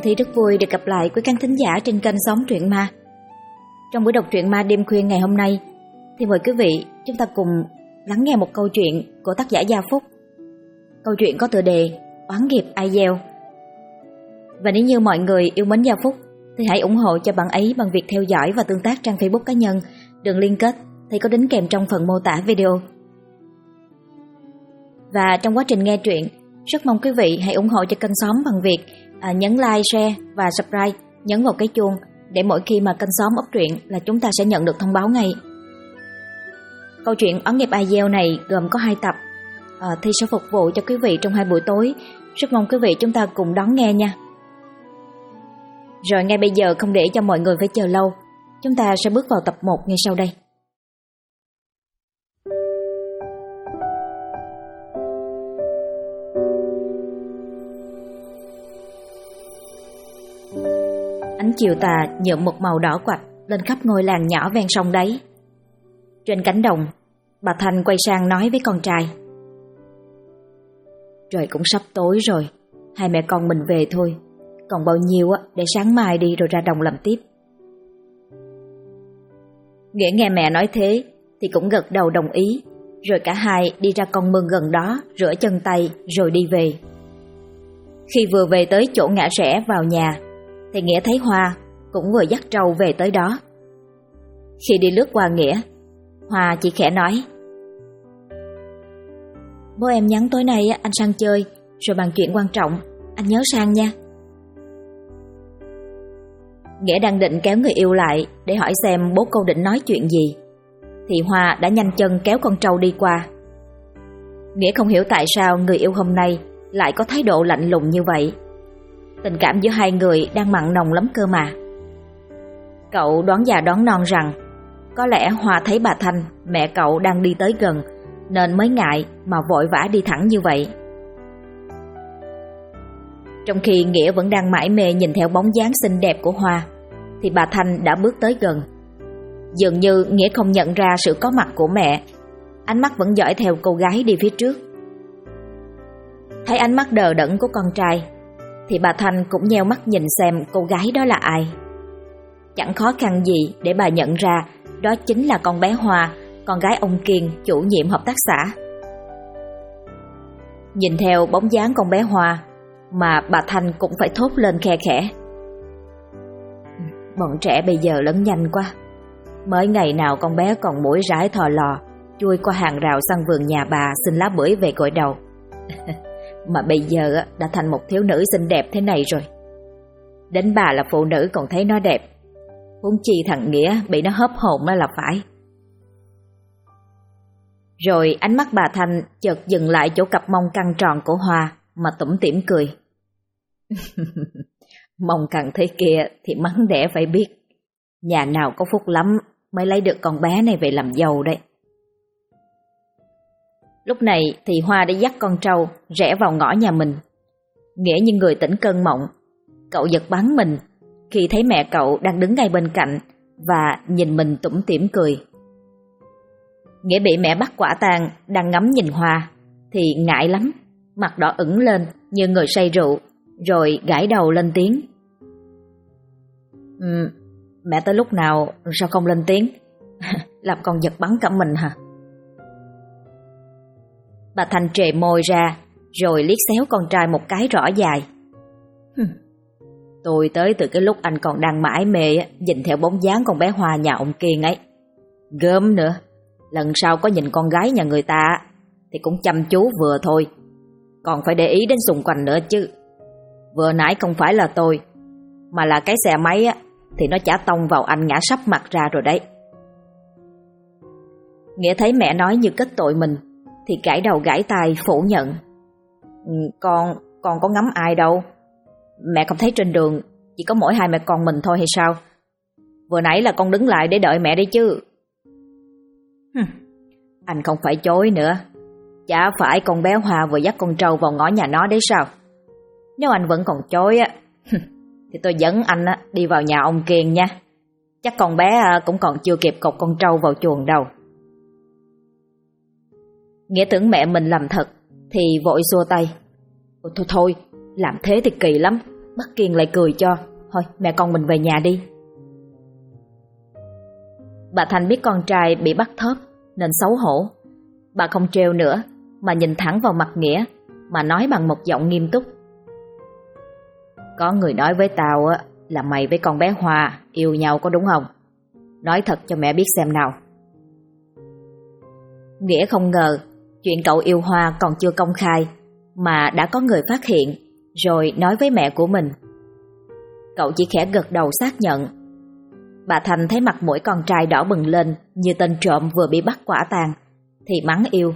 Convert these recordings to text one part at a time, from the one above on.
Thi rất vui được gặp lại quý khán thính giả trên kênh Xóm Truyện Ma. Trong buổi đọc truyện ma đêm khuya ngày hôm nay thì mời quý vị chúng ta cùng lắng nghe một câu chuyện của tác giả Gia Phúc. Câu chuyện có tựa đề Oán nghiệp ai gieo. Và nếu như mọi người yêu mến Gia Phúc thì hãy ủng hộ cho bạn ấy bằng việc theo dõi và tương tác trang Facebook cá nhân. Đường liên kết thì có đính kèm trong phần mô tả video. Và trong quá trình nghe truyện, rất mong quý vị hãy ủng hộ cho kênh Xóm bằng việc nhấn like, share và subscribe, nhấn vào cái chuông để mỗi khi mà kênh Xóm up truyện là chúng ta sẽ nhận được thông báo ngay. Câu chuyện Oán nghiệp ai gieo này gồm có 2 tập. Thi sẽ phục vụ cho quý vị trong 2 buổi tối. Rất mong quý vị chúng ta cùng đón nghe nha. Rồi ngay bây giờ không để cho mọi người phải chờ lâu, chúng ta sẽ bước vào tập 1 ngay sau đây. Ánh chiều tà nhuộm một màu đỏ quạch lên khắp ngôi làng nhỏ ven sông đáy. Trên cánh đồng, bà Thanh quay sang nói với con trai: "Trời cũng sắp tối rồi, hai mẹ con mình về thôi. Còn bao nhiêu để sáng mai đi rồi ra đồng làm tiếp." Nghĩa nghe mẹ nói thế thì cũng gật đầu đồng ý. Rồi cả hai đi ra con mương gần đó rửa chân tay rồi đi về. Khi vừa về tới chỗ ngã rẽ vào nhà thì Nghĩa thấy Hoa cũng vừa dắt trâu về tới đó. Khi đi lướt qua Nghĩa, Hoa chỉ khẽ nói: "Bố em nhắn tối nay anh sang chơi rồi bàn chuyện quan trọng, anh nhớ sang nha." Nghĩa đang định kéo người yêu lại để hỏi xem bố cô định nói chuyện gì thì Hoa đã nhanh chân kéo con trâu đi qua. Nghĩa không hiểu tại sao người yêu hôm nay lại có thái độ lạnh lùng như vậy. Tình cảm giữa hai người đang mặn nồng lắm cơ mà. Cậu đoán già đoán non rằng có lẽ Hoa thấy bà Thanh, mẹ cậu đang đi tới gần nên mới ngại mà vội vã đi thẳng như vậy. Trong khi Nghĩa vẫn đang mải mê nhìn theo bóng dáng xinh đẹp của Hoa thì bà Thanh đã bước tới gần. Dường như Nghĩa không nhận ra sự có mặt của mẹ, ánh mắt vẫn dõi theo cô gái đi phía trước. Thấy ánh mắt đờ đẫn của con trai thì bà Thanh cũng nheo mắt nhìn xem cô gái đó là ai. Chẳng khó khăn gì để bà nhận ra đó chính là con bé Hoa, con gái ông Kiên, chủ nhiệm hợp tác xã. Nhìn theo bóng dáng con bé Hoa mà bà Thanh cũng phải thốt lên khe khẽ: "Bọn trẻ bây giờ lớn nhanh quá. Mới ngày nào con bé còn mũi rãi thò lò chui qua hàng rào sang vườn nhà bà xin lá bưởi về gội đầu. Mà bây giờ đã thành một thiếu nữ xinh đẹp thế này rồi. Đến bà là phụ nữ còn thấy nó đẹp, huống chi thằng Nghĩa bị nó hớp hồn đó là phải." Rồi ánh mắt bà Thanh chợt dừng lại chỗ cặp mông căng tròn của Hoa mà tủm tỉm cười. "Mông căng thế kia thì mắng đẻ phải biết. Nhà nào có phúc lắm mới lấy được con bé này về làm dâu đấy." Lúc này thì Hoa đã dắt con trâu rẽ vào ngõ nhà mình. Nghĩa như người tỉnh cơn mộng, cậu giật bắn mình khi thấy mẹ cậu đang đứng ngay bên cạnh và nhìn mình tủm tỉm cười. Nghĩa bị mẹ bắt quả tang đang ngắm nhìn Hoa thì ngại lắm, mặt đỏ ửng lên như người say rượu, rồi gãi đầu lên tiếng: Mẹ tới lúc nào sao không lên tiếng? Làm con giật bắn cả mình hả?" Bà Thanh trề môi ra rồi liếc xéo con trai một cái rõ dài. "Tôi tới từ cái lúc anh còn đang mải mê nhìn theo bóng dáng con bé Hoa nhà ông Kiên ấy. Gớm nữa, lần sau có nhìn con gái nhà người ta thì cũng chăm chú vừa thôi, còn phải để ý đến xung quanh nữa chứ. Vừa nãy không phải là tôi, mà là cái xe máy thì nó chả tông vào anh ngã sấp mặt ra rồi đấy." Nghĩa thấy mẹ nói như kết tội mình thì gãi đầu gãi tai phủ nhận: Con có ngắm ai đâu. Mẹ không thấy trên đường chỉ có mỗi hai mẹ con mình thôi hay sao? Vừa nãy là con đứng lại để đợi mẹ đi chứ." Anh không phải chối nữa. Chả phải con bé Hoa vừa dắt con trâu vào ngõ nhà nó đấy sao? Nếu anh vẫn còn chối thì tôi dẫn anh đi vào nhà ông Kiên nha. Chắc con bé cũng còn chưa kịp cột con trâu vào chuồng đâu. Nghĩa tưởng mẹ mình làm thật thì vội xua tay: Thôi, làm thế thì kỳ lắm. bác Kiên lại cười cho. Thôi mẹ con mình về nhà đi. Bà Thanh biết con trai bị bắt thóp nên xấu hổ. Bà không trêu nữa mà nhìn thẳng vào mặt Nghĩa mà nói bằng một giọng nghiêm túc. Có người nói với tao á là mày với con bé Hoa yêu nhau có đúng không? Nói thật cho mẹ biết xem nào. Nghĩa không ngờ chuyện cậu yêu Hoa còn chưa công khai mà đã có người phát hiện rồi nói với mẹ của mình. Cậu chỉ khẽ gật đầu xác nhận. Bà Thanh thấy mặt mũi con trai đỏ bừng lên như tên trộm vừa bị bắt quả tang thì mắng yêu.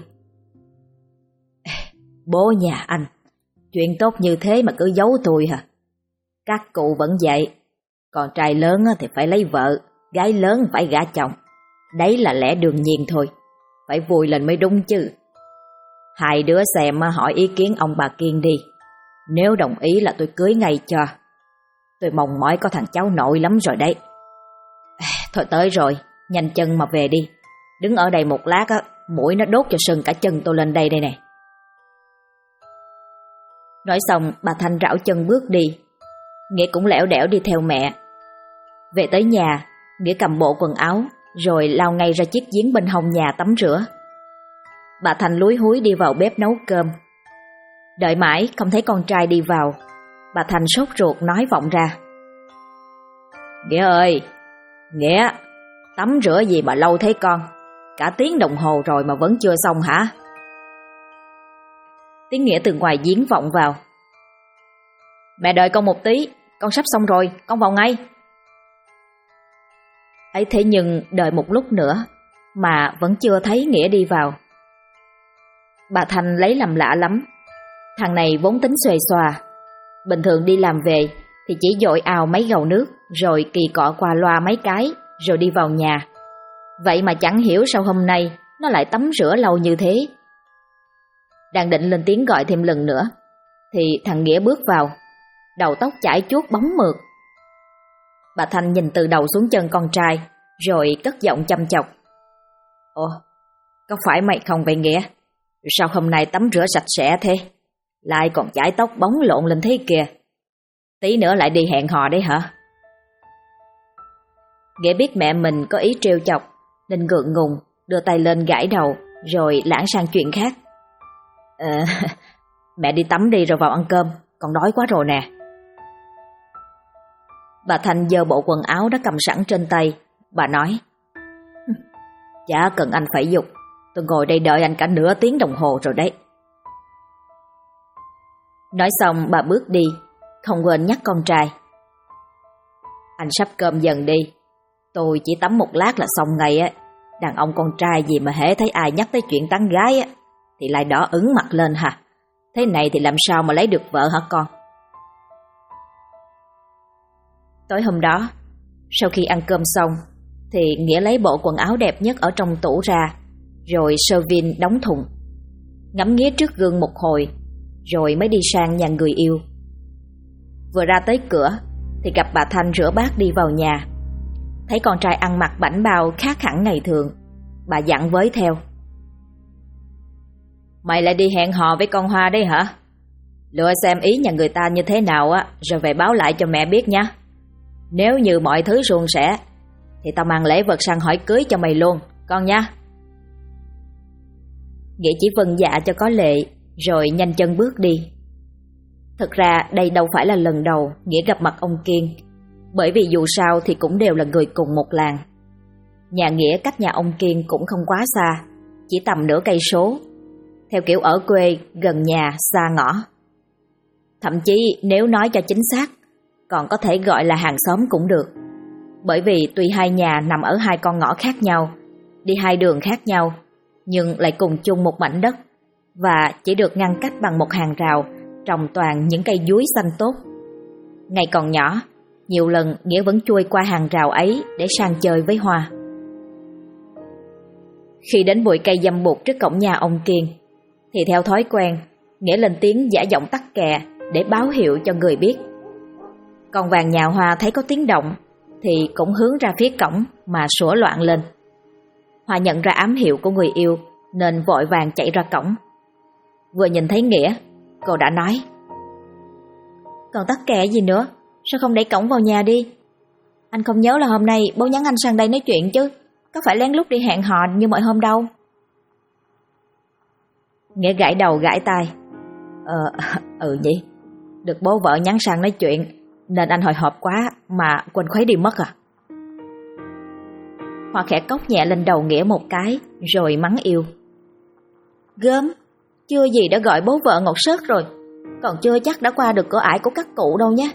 Bố nhà anh, chuyện tốt như thế mà cứ giấu tôi hả? Các cụ vẫn vậy, con trai lớn thì phải lấy vợ, gái lớn phải gả chồng. Đấy là lẽ đương nhiên thôi, phải vui lên mới đúng chứ. Hai đứa xem hỏi ý kiến ông bà Kiên đi. Nếu đồng ý là tôi cưới ngay cho. Tôi mong mỏi có thằng cháu nội lắm rồi đấy. Thôi tới rồi, nhanh chân mà về đi. Đứng ở đây một lát á, mũi nó đốt cho sưng cả chân tôi lên đây nè. Nói xong bà Thanh rảo chân bước đi. Nghĩa cũng lẻo đẻo đi theo mẹ. Về tới nhà, Nghĩa cầm bộ quần áo rồi lao ngay ra chiếc giếng bên hông nhà tắm rửa. Bà Thanh lúi húi đi vào bếp nấu cơm. Đợi mãi không thấy con trai đi vào, bà Thanh sốt ruột nói vọng ra. Nghĩa ơi, Nghĩa, tắm rửa gì mà lâu thế con? Cả tiếng đồng hồ rồi mà vẫn chưa xong hả? Tiếng Nghĩa từ ngoài giếng vọng vào. Mẹ đợi con một tí, con sắp xong rồi, con vào ngay. Ấy thế nhưng đợi một lúc nữa mà vẫn chưa thấy Nghĩa đi vào. Bà Thanh lấy làm lạ lắm. Thằng này vốn tính xuề xòa, bình thường đi làm về thì chỉ dội ào mấy gầu nước rồi kỳ cọ qua loa mấy cái rồi đi vào nhà. Vậy mà chẳng hiểu sao hôm nay nó lại tắm rửa lâu như thế. Đang định lên tiếng gọi thêm lần nữa thì thằng Nghĩa bước vào, đầu tóc chải chuốt bóng mượt. Bà Thanh nhìn từ đầu xuống chân con trai rồi cất giọng chăm chọc. Ồ, có phải mày không vậy Nghĩa? Sao hôm nay tắm rửa sạch sẽ thế? Lại còn chải tóc bóng lộn lên thế kìa. Tí nữa lại đi hẹn hò đấy hả? Nghĩa biết mẹ mình có ý trêu chọc nên ngượng ngùng đưa tay lên gãi đầu rồi lãng sang chuyện khác. Mẹ đi tắm đi rồi vào ăn cơm, con đói quá rồi nè. Bà Thanh giơ bộ quần áo đã cầm sẵn trên tay. Bà nói, chả cần anh phải giục, tôi ngồi đây đợi anh cả nửa tiếng đồng hồ rồi đấy. Nói xong bà bước đi, không quên nhắc con trai. Anh sắp cơm dần đi, tôi chỉ tắm một lát là xong ngay á. Đàn ông con trai gì mà hễ thấy ai nhắc tới chuyện tán gái á thì lại đỏ ửng mặt lên hả? Thế này thì làm sao mà lấy được vợ hả con? Tối hôm đó, sau khi ăn cơm xong thì Nghĩa lấy bộ quần áo đẹp nhất ở trong tủ ra, rồi sơ vin đóng thùng. Ngắm nghía trước gương một hồi rồi mới đi sang nhà người yêu. Vừa ra tới cửa thì gặp bà Thanh rửa bát đi vào nhà. Thấy con trai ăn mặc bảnh bao khác hẳn ngày thường, bà dặn với theo. Mày lại đi hẹn hò với con Hoa đấy hả? Lựa xem ý nhà người ta như thế nào á, rồi về báo lại cho mẹ biết nha. Nếu như mọi thứ suôn sẻ thì tao mang lễ vật sang hỏi cưới cho mày luôn, con nha. Nghĩa chỉ vâng dạ cho có lệ rồi nhanh chân bước đi. Thực ra đây đâu phải là lần đầu Nghĩa gặp mặt ông Kiên, bởi vì dù sao thì cũng đều là người cùng một làng. Nhà Nghĩa cách nhà ông Kiên cũng không quá xa, chỉ tầm nửa cây số, theo kiểu ở quê gần nhà xa ngõ. Thậm chí nếu nói cho chính xác còn có thể gọi là hàng xóm cũng được, bởi vì tuy hai nhà nằm ở hai con ngõ khác nhau, đi hai đường khác nhau, nhưng lại cùng chung một mảnh đất và chỉ được ngăn cách bằng một hàng rào trồng toàn những cây dúi xanh tốt. Ngày còn nhỏ, nhiều lần Nghĩa vẫn chui qua hàng rào ấy để sang chơi với Hoa. Khi đến bụi cây dâm bụt trước cổng nhà ông Kiên thì theo thói quen, Nghĩa lên tiếng giả giọng tắc kè để báo hiệu cho người biết. Con vàng nhà Hoa thấy có tiếng động thì cũng hướng ra phía cổng mà sủa loạn lên. Hoa nhận ra ám hiệu của người yêu nên vội vàng chạy ra cổng. Vừa nhìn thấy Nghĩa, cô đã nói: Còn tắc kè gì nữa, sao không đẩy cổng vào nhà đi? Anh không nhớ là hôm nay bố nhắn anh sang đây nói chuyện chứ, có phải lén lút đi hẹn hò như mọi hôm đâu. Nghĩa gãi đầu gãi tai. Nhỉ, được bố vợ nhắn sang nói chuyện nên anh hồi hộp quá mà quên khuấy đi mất à. Hoa khẽ cốc nhẹ lên đầu Nghĩa một cái rồi mắng yêu. Gớm, chưa gì đã gọi bố vợ ngọt sớt rồi, còn chưa chắc đã qua được cửa ải của các cụ đâu nhé.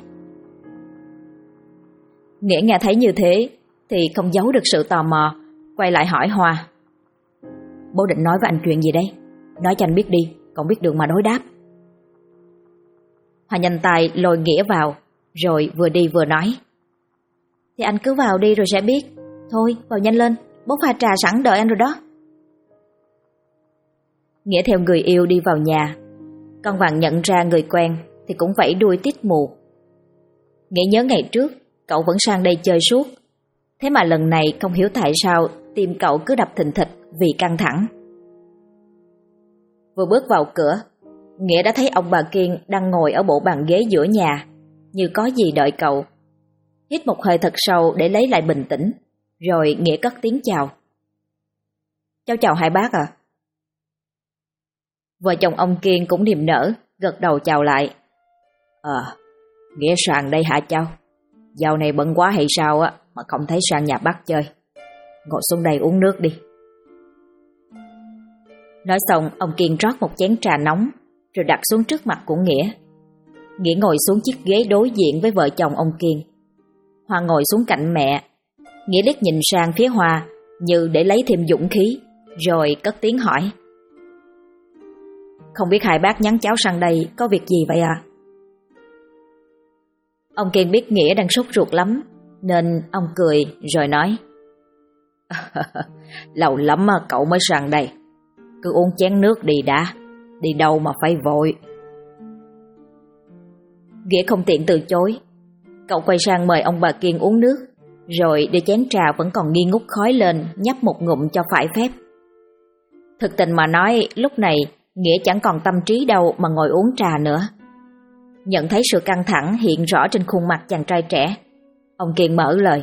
Nghĩa nghe thấy như thế thì không giấu được sự tò mò, quay lại hỏi Hoa. Bố định nói với anh chuyện gì đây? Nói cho anh biết đi, còn biết đường mà đối đáp. Hoa nhanh tay lôi Nghĩa vào, rồi vừa đi vừa nói. Thì anh cứ vào đi rồi sẽ biết. Thôi, vào nhanh lên, bố pha trà sẵn đợi anh rồi đó. Nghĩa theo người yêu đi vào nhà. Con Vàng nhận ra người quen thì cũng vẫy đuôi tít mù. Nghĩa nhớ ngày trước cậu vẫn sang đây chơi suốt, thế mà lần này không hiểu tại sao tim cậu cứ đập thình thịch vì căng thẳng. Vừa bước vào cửa, Nghĩa đã thấy ông bà Kiên đang ngồi ở bộ bàn ghế giữa nhà, như có gì đợi cậu. Hít một hơi thật sâu để lấy lại bình tĩnh, rồi Nghĩa cất tiếng chào. Cháu chào hai bác à? Vợ chồng ông Kiên cũng niềm nở, gật đầu chào lại. Nghĩa sang đây hả cháu? Dạo này bận quá hay sao á mà không thấy sang nhà bác chơi. Ngồi xuống đây uống nước đi. Nói xong, ông Kiên rót một chén trà nóng rồi đặt xuống trước mặt của Nghĩa. Nghĩa ngồi xuống chiếc ghế đối diện với vợ chồng ông Kiên. Hoa ngồi xuống cạnh mẹ. Nghĩa liếc nhìn sang phía Hoa như để lấy thêm dũng khí, rồi cất tiếng hỏi. Không biết hai bác nhắn cháu sang đây có việc gì vậy à? Ông Kiên biết Nghĩa đang sốt ruột lắm, nên ông cười rồi nói. Lâu lắm mà cậu mới sang đây. Cứ uống chén nước đi đã, đi đâu mà phải vội. Nghĩa không tiện từ chối. Cậu quay sang mời ông bà Kiên uống nước, rồi đưa chén trà vẫn còn nghi ngút khói lên, nhấp một ngụm cho phải phép. Thực tình mà nói, lúc này Nghĩa chẳng còn tâm trí đâu mà ngồi uống trà nữa. Nhận thấy sự căng thẳng hiện rõ trên khuôn mặt chàng trai trẻ, ông Kiên mở lời.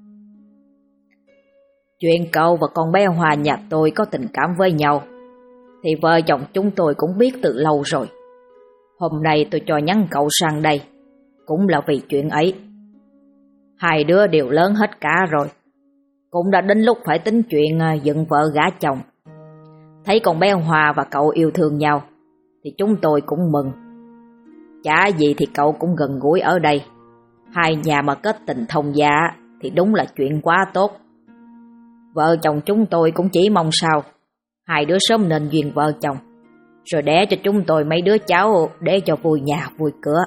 Chuyện cậu và con bé Hoa nhà tôi có tình cảm với nhau thì vợ chồng chúng tôi cũng biết từ lâu rồi. Hôm nay tôi cho nhắn cậu sang đây cũng là vì chuyện ấy. Hai đứa đều lớn hết cả rồi, cũng đã đến lúc phải tính chuyện dựng vợ gả chồng. Thấy con bé Hoa và cậu yêu thương nhau thì chúng tôi cũng mừng. Chả gì thì cậu cũng gần gũi ở đây. Hai nhà mà kết tình thông gia thì đúng là chuyện quá tốt. Vợ chồng chúng tôi cũng chỉ mong sao hai đứa sớm nên duyên vợ chồng, rồi đẻ cho chúng tôi mấy đứa cháu để cho vui nhà vui cửa.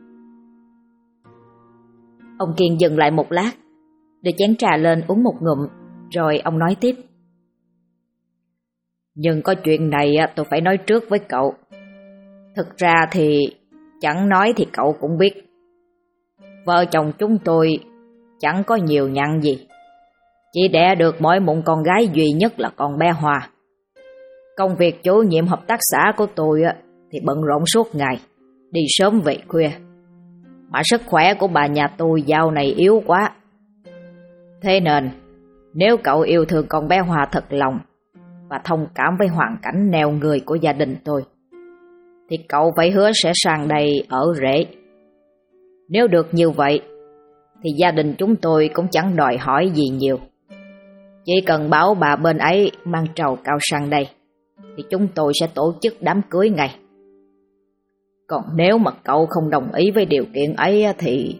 Ông Kiên dừng lại một lát, đưa chén trà lên uống một ngụm, rồi ông nói tiếp. Nhưng có chuyện này tôi phải nói trước với cậu. Thực ra thì chẳng nói thì cậu cũng biết. Vợ chồng chúng tôi chẳng có nhiều nhặn gì, chỉ đẻ được mỗi một con gái duy nhất là con bé Hoa. Công việc chủ nhiệm hợp tác xã của tôi thì bận rộn suốt ngày, đi sớm về khuya. Mà sức khỏe của bà nhà tôi dạo này yếu quá. Thế nên nếu cậu yêu thương con bé Hoa thật lòng và thông cảm với hoàn cảnh neo người của gia đình tôi thì cậu phải hứa sẽ sang đây ở rể. Nếu được như vậy thì gia đình chúng tôi cũng chẳng đòi hỏi gì nhiều. Chỉ cần bảo bà bên ấy mang trầu cao sang đây thì chúng tôi sẽ tổ chức đám cưới ngay. Còn nếu mà cậu không đồng ý với điều kiện ấy thì...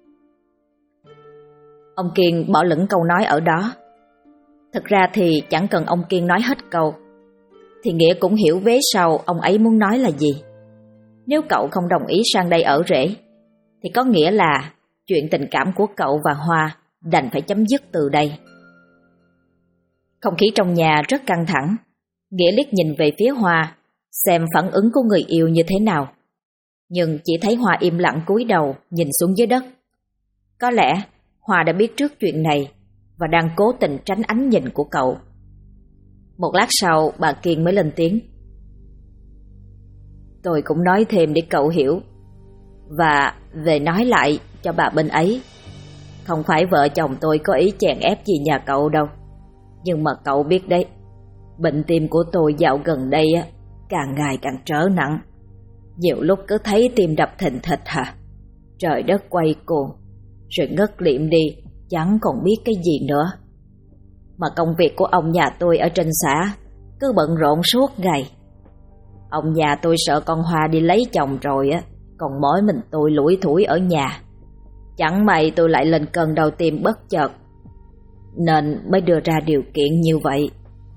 Ông Kiên bỏ lửng câu nói ở đó. Thực ra thì chẳng cần ông Kiên nói hết câu thì Nghĩa cũng hiểu vế sau ông ấy muốn nói là gì. Nếu cậu không đồng ý sang đây ở rể thì có nghĩa là chuyện tình cảm của cậu và Hoa đành phải chấm dứt từ đây. Không khí trong nhà rất căng thẳng. Nghĩa liếc nhìn về phía Hoa, xem phản ứng của người yêu như thế nào. Nhưng chỉ thấy Hoa im lặng cúi đầu nhìn xuống dưới đất. Có lẽ Hoa đã biết trước chuyện này và đang cố tình tránh ánh nhìn của cậu. Một lát sau bà Kiên mới lên tiếng. Tôi cũng nói thêm để cậu hiểu Và về nói lại cho bà bên ấy, không phải vợ chồng tôi có ý chèn ép gì nhà cậu đâu. Nhưng mà cậu biết đấy, bệnh tim của tôi dạo gần đây càng ngày càng trở nặng. Nhiều lúc cứ thấy tim đập thình thịch hả, trời đất quay cuồng, rồi ngất lịm đi, chẳng còn biết cái gì nữa. Mà công việc của ông nhà tôi ở trên xã cứ bận rộn suốt ngày. Ông nhà tôi sợ con Hoa đi lấy chồng rồi còn mỗi mình tôi lủi thủi ở nhà. Chẳng may tôi lại lên cơn đau tim bất chợt, nên mới đưa ra điều kiện như vậy.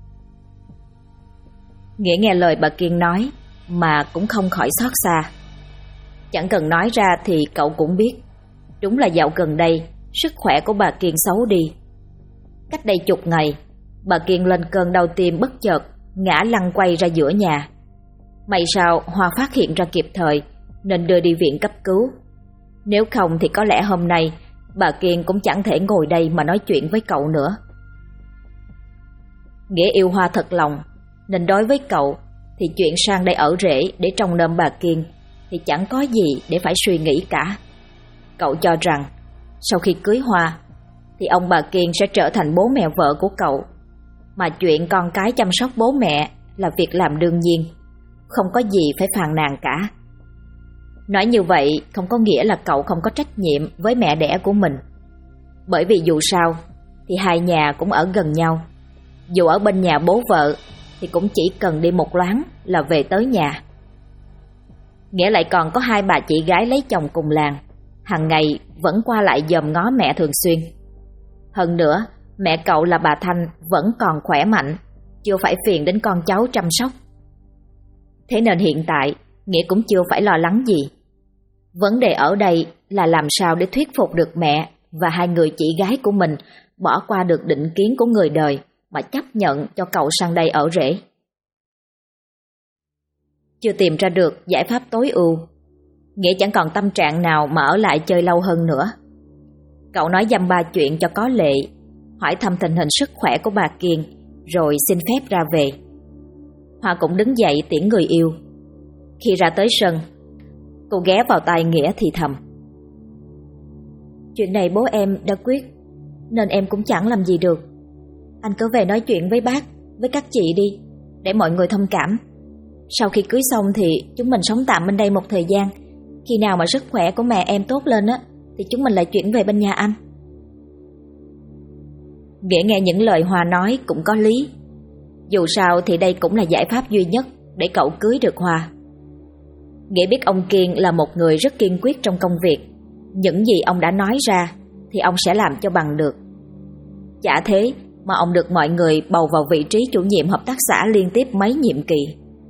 Nghĩa nghe lời bà Kiên nói mà cũng không khỏi xót xa. Chẳng cần nói ra thì cậu cũng biết, đúng là dạo gần đây sức khỏe của bà Kiên xấu đi. Cách đây chục ngày, bà Kiên lên cơn đau tim bất chợt, ngã lăn quay ra giữa nhà. May sao Hoa phát hiện ra kịp thời nên đưa đi viện cấp cứu. Nếu không thì có lẽ hôm nay bà Kiên cũng chẳng thể ngồi đây mà nói chuyện với cậu nữa. Nghĩa yêu Hoa thật lòng, nên đối với cậu thì chuyện sang đây ở rể để trông nom bà Kiên thì chẳng có gì để phải suy nghĩ cả. Cậu cho rằng sau khi cưới Hoa thì ông bà Kiên sẽ trở thành bố mẹ vợ của cậu, mà chuyện con cái chăm sóc bố mẹ là việc làm đương nhiên, không có gì phải phàn nàn cả. Nói như vậy không có nghĩa là cậu không có trách nhiệm với mẹ đẻ của mình, bởi vì dù sao thì hai nhà cũng ở gần nhau. Dù ở bên nhà bố vợ thì cũng chỉ cần đi một loáng là về tới nhà. Nghĩa lại còn có hai bà chị gái lấy chồng cùng làng, hàng ngày vẫn qua lại dòm ngó mẹ thường xuyên. Hơn nữa, mẹ cậu là bà Thanh vẫn còn khỏe mạnh, chưa phải phiền đến con cháu chăm sóc. Thế nên hiện tại Nghĩa cũng chưa phải lo lắng gì. Vấn đề ở đây là làm sao để thuyết phục được mẹ và hai người chị gái của mình bỏ qua được định kiến của người đời mà chấp nhận cho cậu sang đây ở rể. Chưa tìm ra được giải pháp tối ưu, Nghĩa chẳng còn tâm trạng nào mà ở lại chơi lâu hơn nữa. Cậu nói dăm ba chuyện cho có lệ, hỏi thăm tình hình sức khỏe của bà Kiên, rồi xin phép ra về. Hoa cũng đứng dậy tiễn người yêu. Khi ra tới sân, cô ghé vào tai Nghĩa thì thầm: "Chuyện này bố em đã quyết, nên em cũng chẳng làm gì được. Anh cứ về nói chuyện với bác, với các chị đi, để mọi người thông cảm. Sau khi cưới xong thì chúng mình sống tạm bên đây một thời gian. Khi nào mà sức khỏe của mẹ em tốt lên thì chúng mình lại chuyển về bên nhà anh." Nghĩa nghe những lời Hoa nói cũng có lý. Dù sao thì đây cũng là giải pháp duy nhất để cậu cưới được Hoa. Nghĩa biết ông Kiên là một người rất kiên quyết trong công việc. Những gì ông đã nói ra thì ông sẽ làm cho bằng được. Chả thế mà ông được mọi người bầu vào vị trí chủ nhiệm hợp tác xã liên tiếp mấy nhiệm kỳ.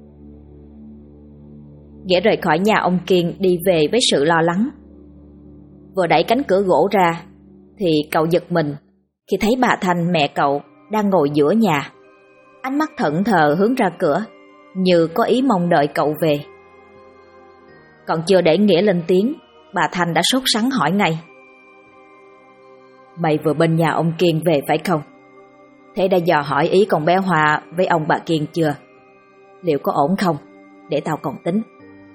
Nghĩa rời khỏi nhà ông Kiên đi về với sự lo lắng. Vừa đẩy cánh cửa gỗ ra thì cậu giật mình khi thấy bà Thanh, mẹ cậu, đang ngồi giữa nhà, ánh mắt thẫn thờ hướng ra cửa, như có ý mong đợi cậu về. Còn chưa để Nghĩa lên tiếng, bà Thanh đã sốt sắng hỏi ngay: "Mày vừa bên nhà ông Kiên về phải không? Thế đã dò hỏi ý con bé Hoa với ông bà Kiên chưa? Liệu có ổn không? Để tao còn tính."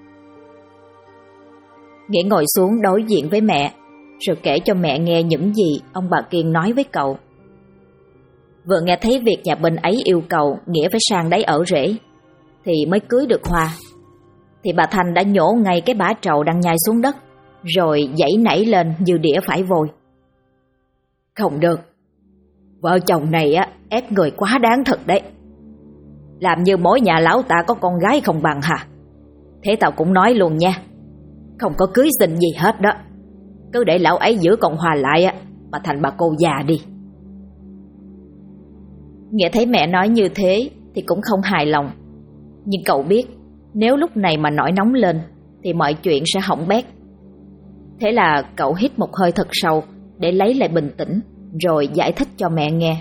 Nghĩa ngồi xuống đối diện với mẹ, rồi kể cho mẹ nghe những gì ông bà Kiên nói với cậu. Vừa nghe thấy việc nhà bên ấy yêu cầu Nghĩa phải sang đấy ở rể thì mới cưới được Hoa, thì bà Thanh đã nhổ ngay cái bã trầu đang nhai xuống đất, rồi giãy nảy lên như đĩa phải vôi. "Không được, vợ chồng này ép người quá đáng thật đấy. Làm như mỗi nhà lão ta có con gái không bằng hả? Thế tao cũng nói luôn nha, không có cưới xin gì hết đó. Cứ để lão ấy giữ con Hoa lại mà thành bà cô già đi." Nghĩa thấy mẹ nói như thế thì cũng không hài lòng. Nhưng cậu biết nếu lúc này mà nổi nóng lên thì mọi chuyện sẽ hỏng bét. Thế là cậu hít một hơi thật sâu để lấy lại bình tĩnh, rồi giải thích cho mẹ nghe.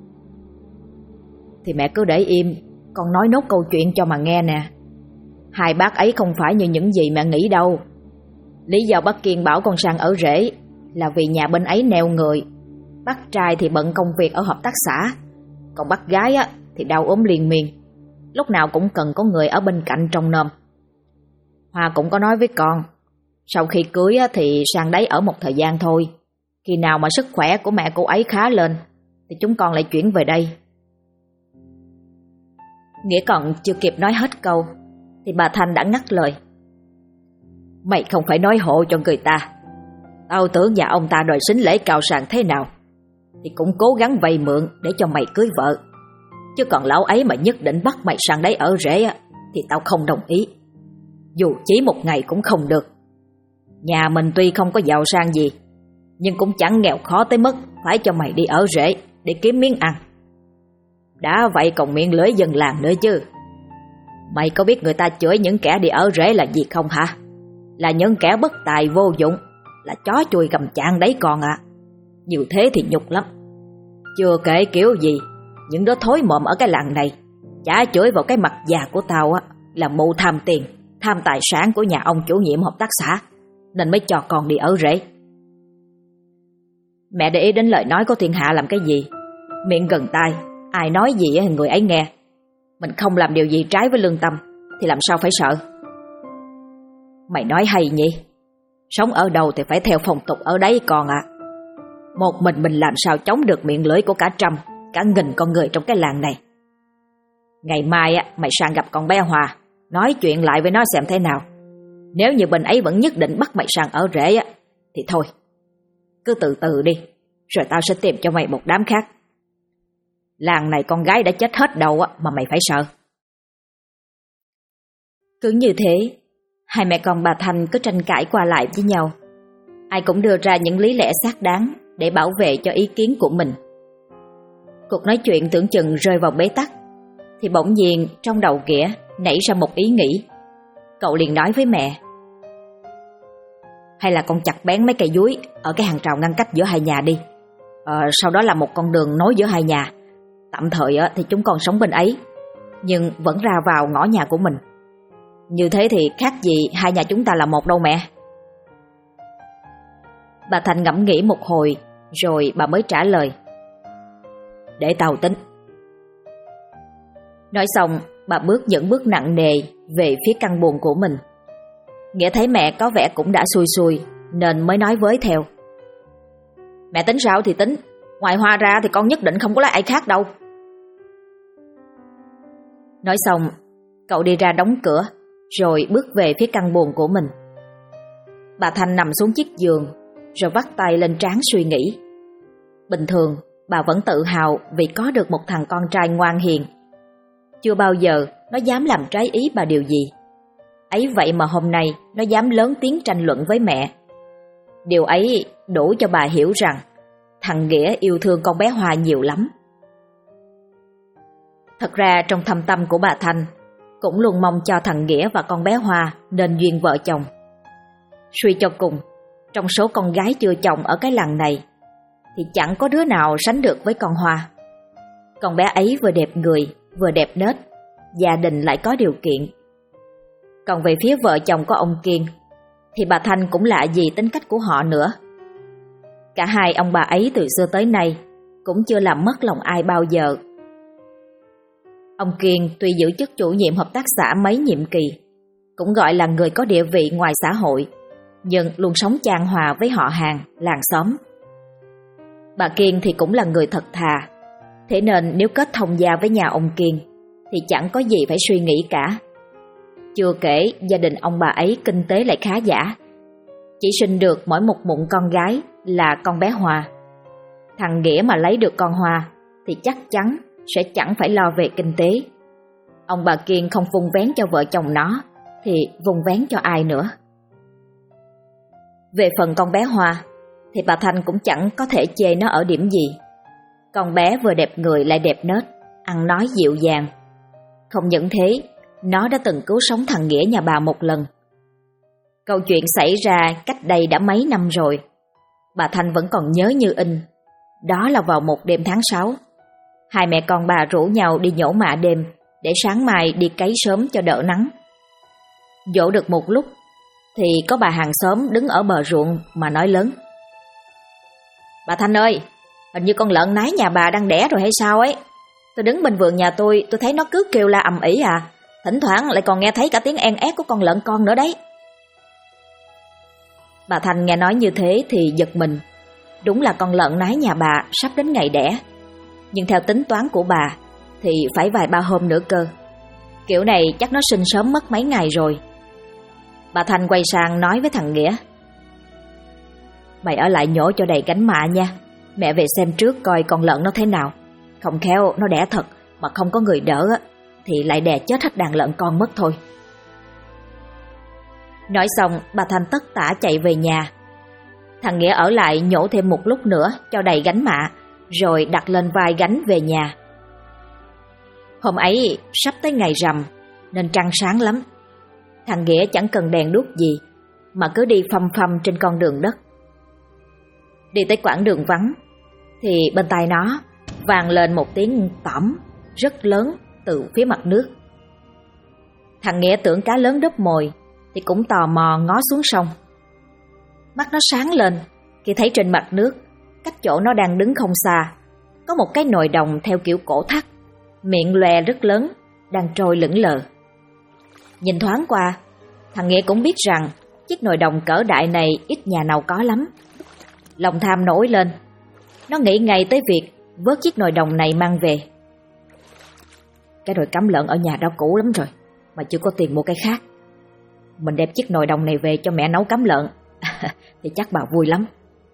"Thì mẹ cứ để im, con nói nốt câu chuyện cho mà nghe nè. Hai bác ấy không phải như những gì mẹ nghĩ đâu. Lý do bác Kiên bảo con sang ở rể là vì nhà bên ấy neo người. Bác trai thì bận công việc ở hợp tác xã, còn bác gái thì đau ốm liên miên, lúc nào cũng cần có người ở bên cạnh trông nom. Hoa cũng có nói với con, Sau khi cưới thì sang đấy ở một thời gian thôi. Khi nào mà sức khỏe của mẹ cô ấy khá lên thì chúng con lại chuyển về đây. Nghĩa còn chưa kịp nói hết câu thì bà Thanh đã ngắt lời. Mày không phải nói hộ cho người ta. Tao tưởng nhà ông ta đòi sính lễ cao sang thế nào thì cũng cố gắng vay mượn để cho mày cưới vợ. Chứ còn lão ấy mà nhất định bắt mày sang đấy ở rể thì tao không đồng ý. Dù chỉ một ngày cũng không được. Nhà mình tuy không có giàu sang gì, nhưng cũng chẳng nghèo khó tới mức phải cho mày đi ở rể để kiếm miếng ăn. Đã vậy còn miệng lưỡi dân làng nữa chứ. Mày có biết người ta chửi những kẻ đi ở rể là gì không hả? Là những kẻ bất tài vô dụng, là chó chui cầm chạng đấy con ạ. Như thế thì nhục lắm. Chưa kể kiểu gì những đứa thối mồm ở cái làng này chả chửi vào cái mặt già của tao là mụ tham tiền, tham tài sản của nhà ông chủ nhiệm hợp tác xã, nên mới cho con đi ở rể. Mẹ để ý đến lời nói của thiên hạ làm cái gì? Miệng gần tai, ai nói gì người ấy nghe. Mình không làm điều gì trái với lương tâm thì làm sao phải sợ? Mày nói hay nhỉ? Sống ở đâu thì phải theo phong tục ở đấy con ạ. Một mình làm sao chống được miệng lưỡi của cả trăm, cả nghìn con người trong cái làng này. Ngày mai mày sang gặp con bé Hòa, nói chuyện lại với nó xem thế nào. Nếu như bên ấy vẫn nhất định bắt mày sang ở rể thì thôi, cứ từ từ đi, rồi tao sẽ tìm cho mày một đám khác. Làng này con gái đã chết hết đầu mà mày phải sợ. Cứ như thế, hai mẹ con bà Thanh cứ tranh cãi qua lại với nhau. Ai cũng đưa ra những lý lẽ xác đáng để bảo vệ cho ý kiến của mình. Cuộc nói chuyện tưởng chừng rơi vào bế tắc, thì bỗng nhiên trong đầu Nghĩa nảy ra một ý nghĩ. Cậu liền nói với mẹ: hay là con chặt bén mấy cây dúi ở cái hàng rào ngăn cách giữa hai nhà đi. Sau đó là một con đường nối giữa hai nhà. Tạm thời thì chúng con sống bên ấy, nhưng vẫn ra vào ngõ nhà của mình. Như thế thì khác gì hai nhà chúng ta là một đâu mẹ. Bà Thành ngẫm nghĩ một hồi, rồi bà mới trả lời: để tao tính. Nói xong, bà bước những bước nặng nề về phía căn buồng của mình. Nghĩa thấy mẹ có vẻ cũng đã xuôi xuôi nên mới nói với theo: mẹ tính sao thì tính, ngoài Hoa ra thì con nhất định không có lấy ai khác đâu. Nói xong, cậu đi ra đóng cửa, rồi bước về phía căn buồng của mình. Bà Thanh nằm xuống chiếc giường, rồi vắt tay lên trán suy nghĩ. Bình thường, bà vẫn tự hào vì có được một thằng con trai ngoan hiền. Chưa bao giờ nó dám làm trái ý bà điều gì. Ấy vậy mà hôm nay nó dám lớn tiếng tranh luận với mẹ. Điều ấy đủ cho bà hiểu rằng thằng Nghĩa yêu thương con bé Hoa nhiều lắm. Thật ra trong thâm tâm của bà Thanh cũng luôn mong cho thằng Nghĩa và con bé Hoa nên duyên vợ chồng. Suy cho cùng, trong số con gái chưa chồng ở cái làng này thì chẳng có đứa nào sánh được với con Hoa. Con bé ấy vừa đẹp người, vừa đẹp nết, gia đình lại có điều kiện. Còn về phía vợ chồng của ông Kiên thì bà Thanh cũng lạ gì tính cách của họ nữa. Cả hai ông bà ấy từ xưa tới nay cũng chưa làm mất lòng ai bao giờ. Ông Kiên tuy giữ chức chủ nhiệm hợp tác xã mấy nhiệm kỳ, cũng gọi là người có địa vị ngoài xã hội, nhưng luôn sống chan hòa với họ hàng, làng xóm. Bà Kiên thì cũng là người thật thà, thế nên nếu kết thông gia với nhà ông Kiên thì chẳng có gì phải suy nghĩ cả. Chưa kể gia đình ông bà ấy kinh tế lại khá giả, chỉ sinh được mỗi một mụn con gái là con bé Hoa. Thằng Nghĩa mà lấy được con Hoa thì chắc chắn sẽ chẳng phải lo về kinh tế. Ông bà Kiên không vun vén cho vợ chồng nó thì vun vén cho ai nữa. Về phần con bé Hoa thì bà Thanh cũng chẳng có thể chê nó ở điểm gì. Con bé vừa đẹp người lại đẹp nết, ăn nói dịu dàng. Không những thế, nó đã từng cứu sống thằng Nghĩa nhà bà một lần. Câu chuyện xảy ra cách đây đã mấy năm rồi, bà Thanh vẫn còn nhớ như in. Đó là vào một đêm tháng 6, hai mẹ con bà rủ nhau đi nhổ mạ đêm để sáng mai đi cấy sớm cho đỡ nắng. Dỗ được một lúc thì có bà hàng xóm đứng ở bờ ruộng mà nói lớn: bà Thanh ơi, hình như con lợn nái nhà bà đang đẻ rồi hay sao ấy. Tôi đứng bên vườn nhà tôi thấy nó cứ kêu la ầm ĩ à. Thỉnh thoảng lại còn nghe thấy cả tiếng en ét của con lợn con nữa đấy. Bà Thanh nghe nói như thế thì giật mình. Đúng là con lợn nái nhà bà sắp đến ngày đẻ. Nhưng theo tính toán của bà thì phải vài ba hôm nữa cơ. Kiểu này chắc nó sinh sớm mất mấy ngày rồi. Bà Thanh quay sang nói với thằng Nghĩa: "Mày ở lại nhổ cho đầy cánh mạ nha. Mẹ về xem trước coi con lợn nó thế nào. Không khéo nó đẻ thật mà không có người đỡ thì lại đè chết hết đàn lợn con mất thôi." Nói xong bà Thanh tất tả chạy về nhà. Thằng Nghĩa ở lại nhổ thêm một lúc nữa cho đầy gánh mạ, rồi đặt lên vai gánh về nhà. Hôm ấy sắp tới ngày rằm nên trăng sáng lắm. Thằng Nghĩa chẳng cần đèn đuốc gì mà cứ đi phăm phăm trên con đường đất. Đi tới quãng đường vắng thì bên tai nó vang lên một tiếng tõm rất lớn từ phía mặt nước. Thằng Nghĩa tưởng cá lớn đớp mồi thì cũng tò mò ngó xuống sông. Mắt nó sáng lên khi thấy trên mặt nước, cách chỗ nó đang đứng không xa, có một cái nồi đồng theo kiểu cổ thắt, miệng lòe rất lớn, đang trôi lững lờ. Nhìn thoáng qua, thằng Nghĩa cũng biết rằng chiếc nồi đồng cỡ đại này ít nhà nào có lắm. Lòng tham nổi lên, nó nghĩ ngay tới việc vớt chiếc nồi đồng này mang về. Cái nồi cắm lợn ở nhà đó cũ lắm rồi, mà chưa có tiền mua cái khác. Mình đem chiếc nồi đồng này về cho mẹ nấu cắm lợn thì chắc bà vui lắm.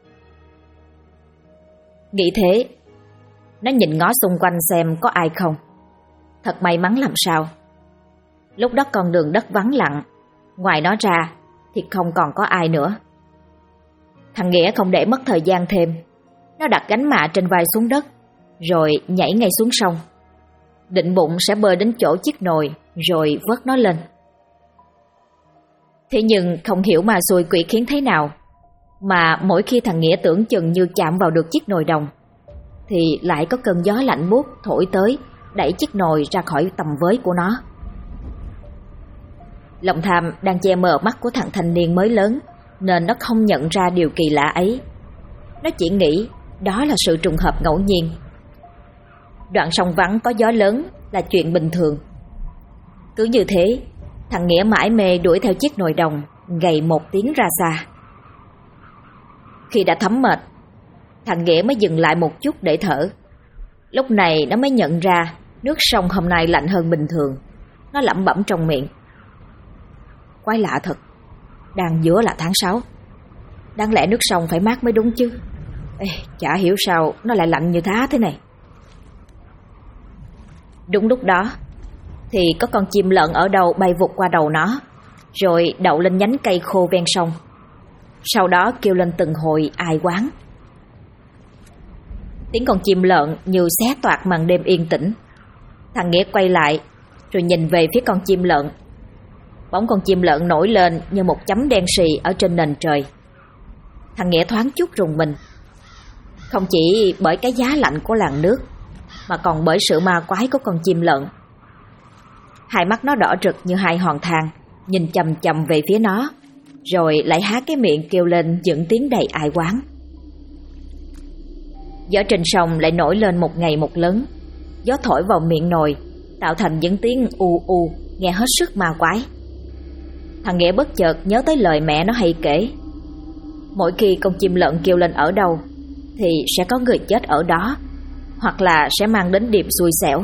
Nghĩ thế, nó nhìn ngó xung quanh xem có ai không. Thật may mắn làm sao. Lúc đó con đường đất vắng lặng, ngoài nó ra thì không còn có ai nữa. Thằng Nghĩa không để mất thời gian thêm, nó đặt gánh mạ trên vai xuống đất, rồi nhảy ngay xuống sông. Định bụng sẽ bơi đến chỗ chiếc nồi rồi vớt nó lên. Thế nhưng không hiểu mà xui quỷ khiến thế nào, mà mỗi khi thằng Nghĩa tưởng chừng như chạm vào được chiếc nồi đồng thì lại có cơn gió lạnh buốt thổi tới, đẩy chiếc nồi ra khỏi tầm với của nó. Lòng tham đang che mờ mắt của thằng thanh niên mới lớn nên nó không nhận ra điều kỳ lạ ấy. Nó chỉ nghĩ đó là sự trùng hợp ngẫu nhiên. Đoạn sông vắng có gió lớn là chuyện bình thường. Cứ như thế, thằng Nghĩa mải mê đuổi theo chiếc nồi đồng, gầy một tiếng ra xa. Khi đã thấm mệt, thằng Nghĩa mới dừng lại một chút để thở. Lúc này nó mới nhận ra nước sông hôm nay lạnh hơn bình thường. Nó lẩm bẩm trong miệng: quái lạ thật, đang giữa là tháng 6, đáng lẽ nước sông phải mát mới đúng chứ. Chả hiểu sao nó lại lạnh như thế này. Đúng lúc đó thì có con chim lợn ở đâu bay vụt qua đầu nó, rồi đậu lên nhánh cây khô ven sông. Sau đó kêu lên từng hồi ai oán. Tiếng con chim lợn như xé toạc màn đêm yên tĩnh. Thằng Nghĩa quay lại rồi nhìn về phía con chim lợn. Bóng con chim lợn nổi lên như một chấm đen sì ở trên nền trời. Thằng Nghĩa thoáng chút rùng mình, không chỉ bởi cái giá lạnh của làn nước mà còn bởi sự ma quái của con chim lợn. Hai mắt nó đỏ rực như hai hòn than, nhìn chằm chằm về phía nó, rồi lại há cái miệng kêu lên những tiếng đầy ai oán. Gió trên sông lại nổi lên một ngày một lớn. Gió thổi vào miệng nồi tạo thành những tiếng u u nghe hết sức ma quái. Thằng Nghĩa bất chợt nhớ tới lời mẹ nó hay kể: mỗi khi con chim lợn kêu lên ở đâu thì sẽ có người chết ở đó, hoặc là sẽ mang đến điềm xui xẻo.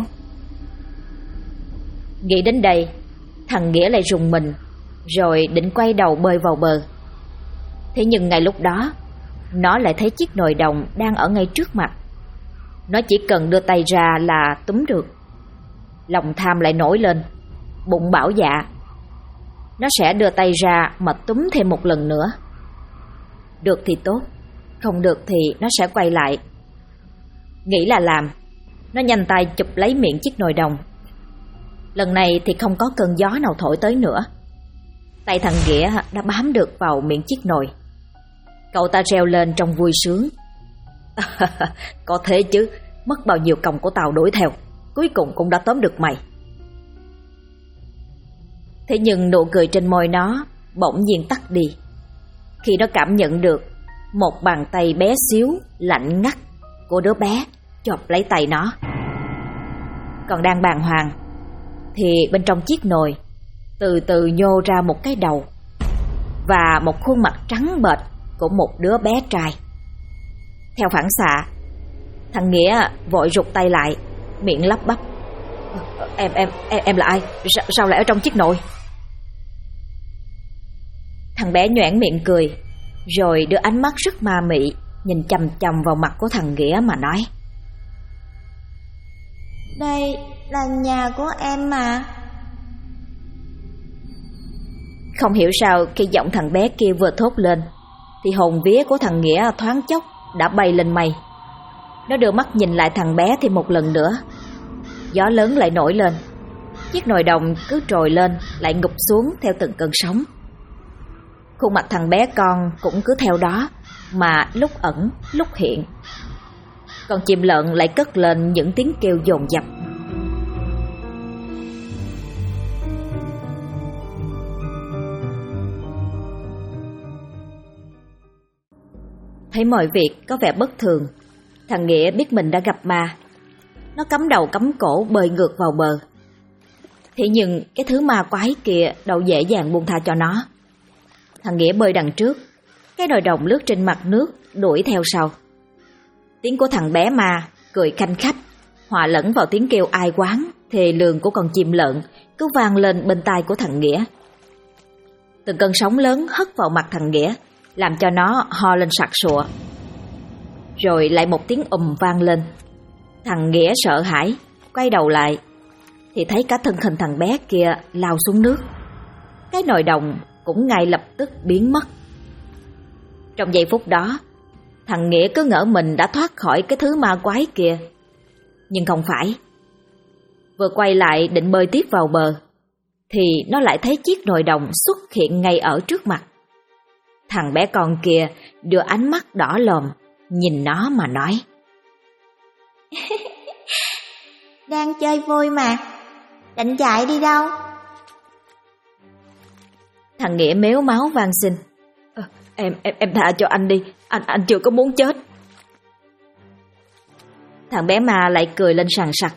Nghĩ đến đây, thằng Nghĩa lại rùng mình, rồi định quay đầu bơi vào bờ. Thế nhưng ngay lúc đó, nó lại thấy chiếc nồi đồng đang ở ngay trước mặt. Nó chỉ cần đưa tay ra là túm được. Lòng tham lại nổi lên, bụng bảo dạ nó sẽ đưa tay ra mà túm thêm một lần nữa. Được thì tốt, không được thì nó sẽ quay lại. Nghĩ là làm, nó nhanh tay chụp lấy miệng chiếc nồi đồng. Lần này thì không có cơn gió nào thổi tới nữa. Tay thằng Nghĩa đã bám được vào miệng chiếc nồi. Cậu ta reo lên trong vui sướng: có thế chứ, mất bao nhiêu công của tao đuổi theo, cuối cùng cũng đã tóm được mày. Thế nhưng nụ cười trên môi nó bỗng nhiên tắt đi khi nó cảm nhận được một bàn tay bé xíu lạnh ngắt của đứa bé chộp lấy tay nó. Còn đang bàng hoàng thì bên trong chiếc nồi từ từ nhô ra một cái đầu. và một khuôn mặt trắng bệch của một đứa bé trai. Theo phản xạ, thằng Nghĩa vội rụt tay lại, miệng lắp bắp: Em là ai? Sao lại ở trong chiếc nồi? Thằng bé nhoẻn miệng cười, rồi đưa ánh mắt rất ma mị nhìn chằm chằm vào mặt của thằng Nghĩa mà nói: Đây là nhà của em mà. Không hiểu sao khi giọng thằng bé kia vừa thốt lên thì hồn vía của thằng Nghĩa thoáng chốc đã bay lên mây. Nó đưa mắt nhìn lại thằng bé thêm một lần nữa. Gió lớn lại nổi lên, chiếc nồi đồng cứ trồi lên lại ngụp xuống theo từng cơn sóng. Khuôn mặt thằng bé con cũng cứ theo đó mà lúc ẩn lúc hiện. Con chim lợn lại cất lên những tiếng kêu dồn dập. Thấy mọi việc có vẻ bất thường, thằng Nghĩa biết mình đã gặp ma. Nó cắm đầu cắm cổ bơi ngược vào bờ. Thế nhưng cái thứ ma quái kia đâu dễ dàng buông tha cho nó. Thằng Nghĩa bơi đằng trước, cái nồi đồng lướt trên mặt nước đuổi theo sau. Tiếng của thằng bé ma cười khanh khách hòa lẫn vào tiếng kêu ai oán thề lường của con chim lợn cứ vang lên bên tai của thằng Nghĩa. Từng cơn sóng lớn hất vào mặt thằng Nghĩa, làm cho nó ho lên sặc sụa. Rồi lại một tiếng vang lên. Thằng Nghĩa sợ hãi quay đầu lại thì thấy cả thân hình thằng bé kia lao xuống nước. Cái nồi đồng cũng ngay lập tức biến mất. Trong giây phút đó, thằng Nghĩa cứ ngỡ mình đã thoát khỏi cái thứ ma quái kia. Nhưng không phải. Vừa quay lại định bơi tiếp vào bờ thì nó lại thấy chiếc nồi đồng xuất hiện ngay ở trước mặt. Thằng bé con kia đưa ánh mắt đỏ lòm nhìn nó mà nói: Đang chơi vui mà, định chạy đi đâu? Thằng Nghĩa méo máu van xin: Em tha cho anh đi, anh chưa có muốn chết. Thằng bé ma lại cười lên sằng sặc: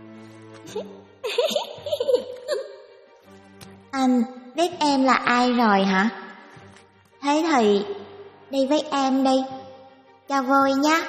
Anh biết em là ai rồi hả? Thế thì đi với em đi, cho vui nhé.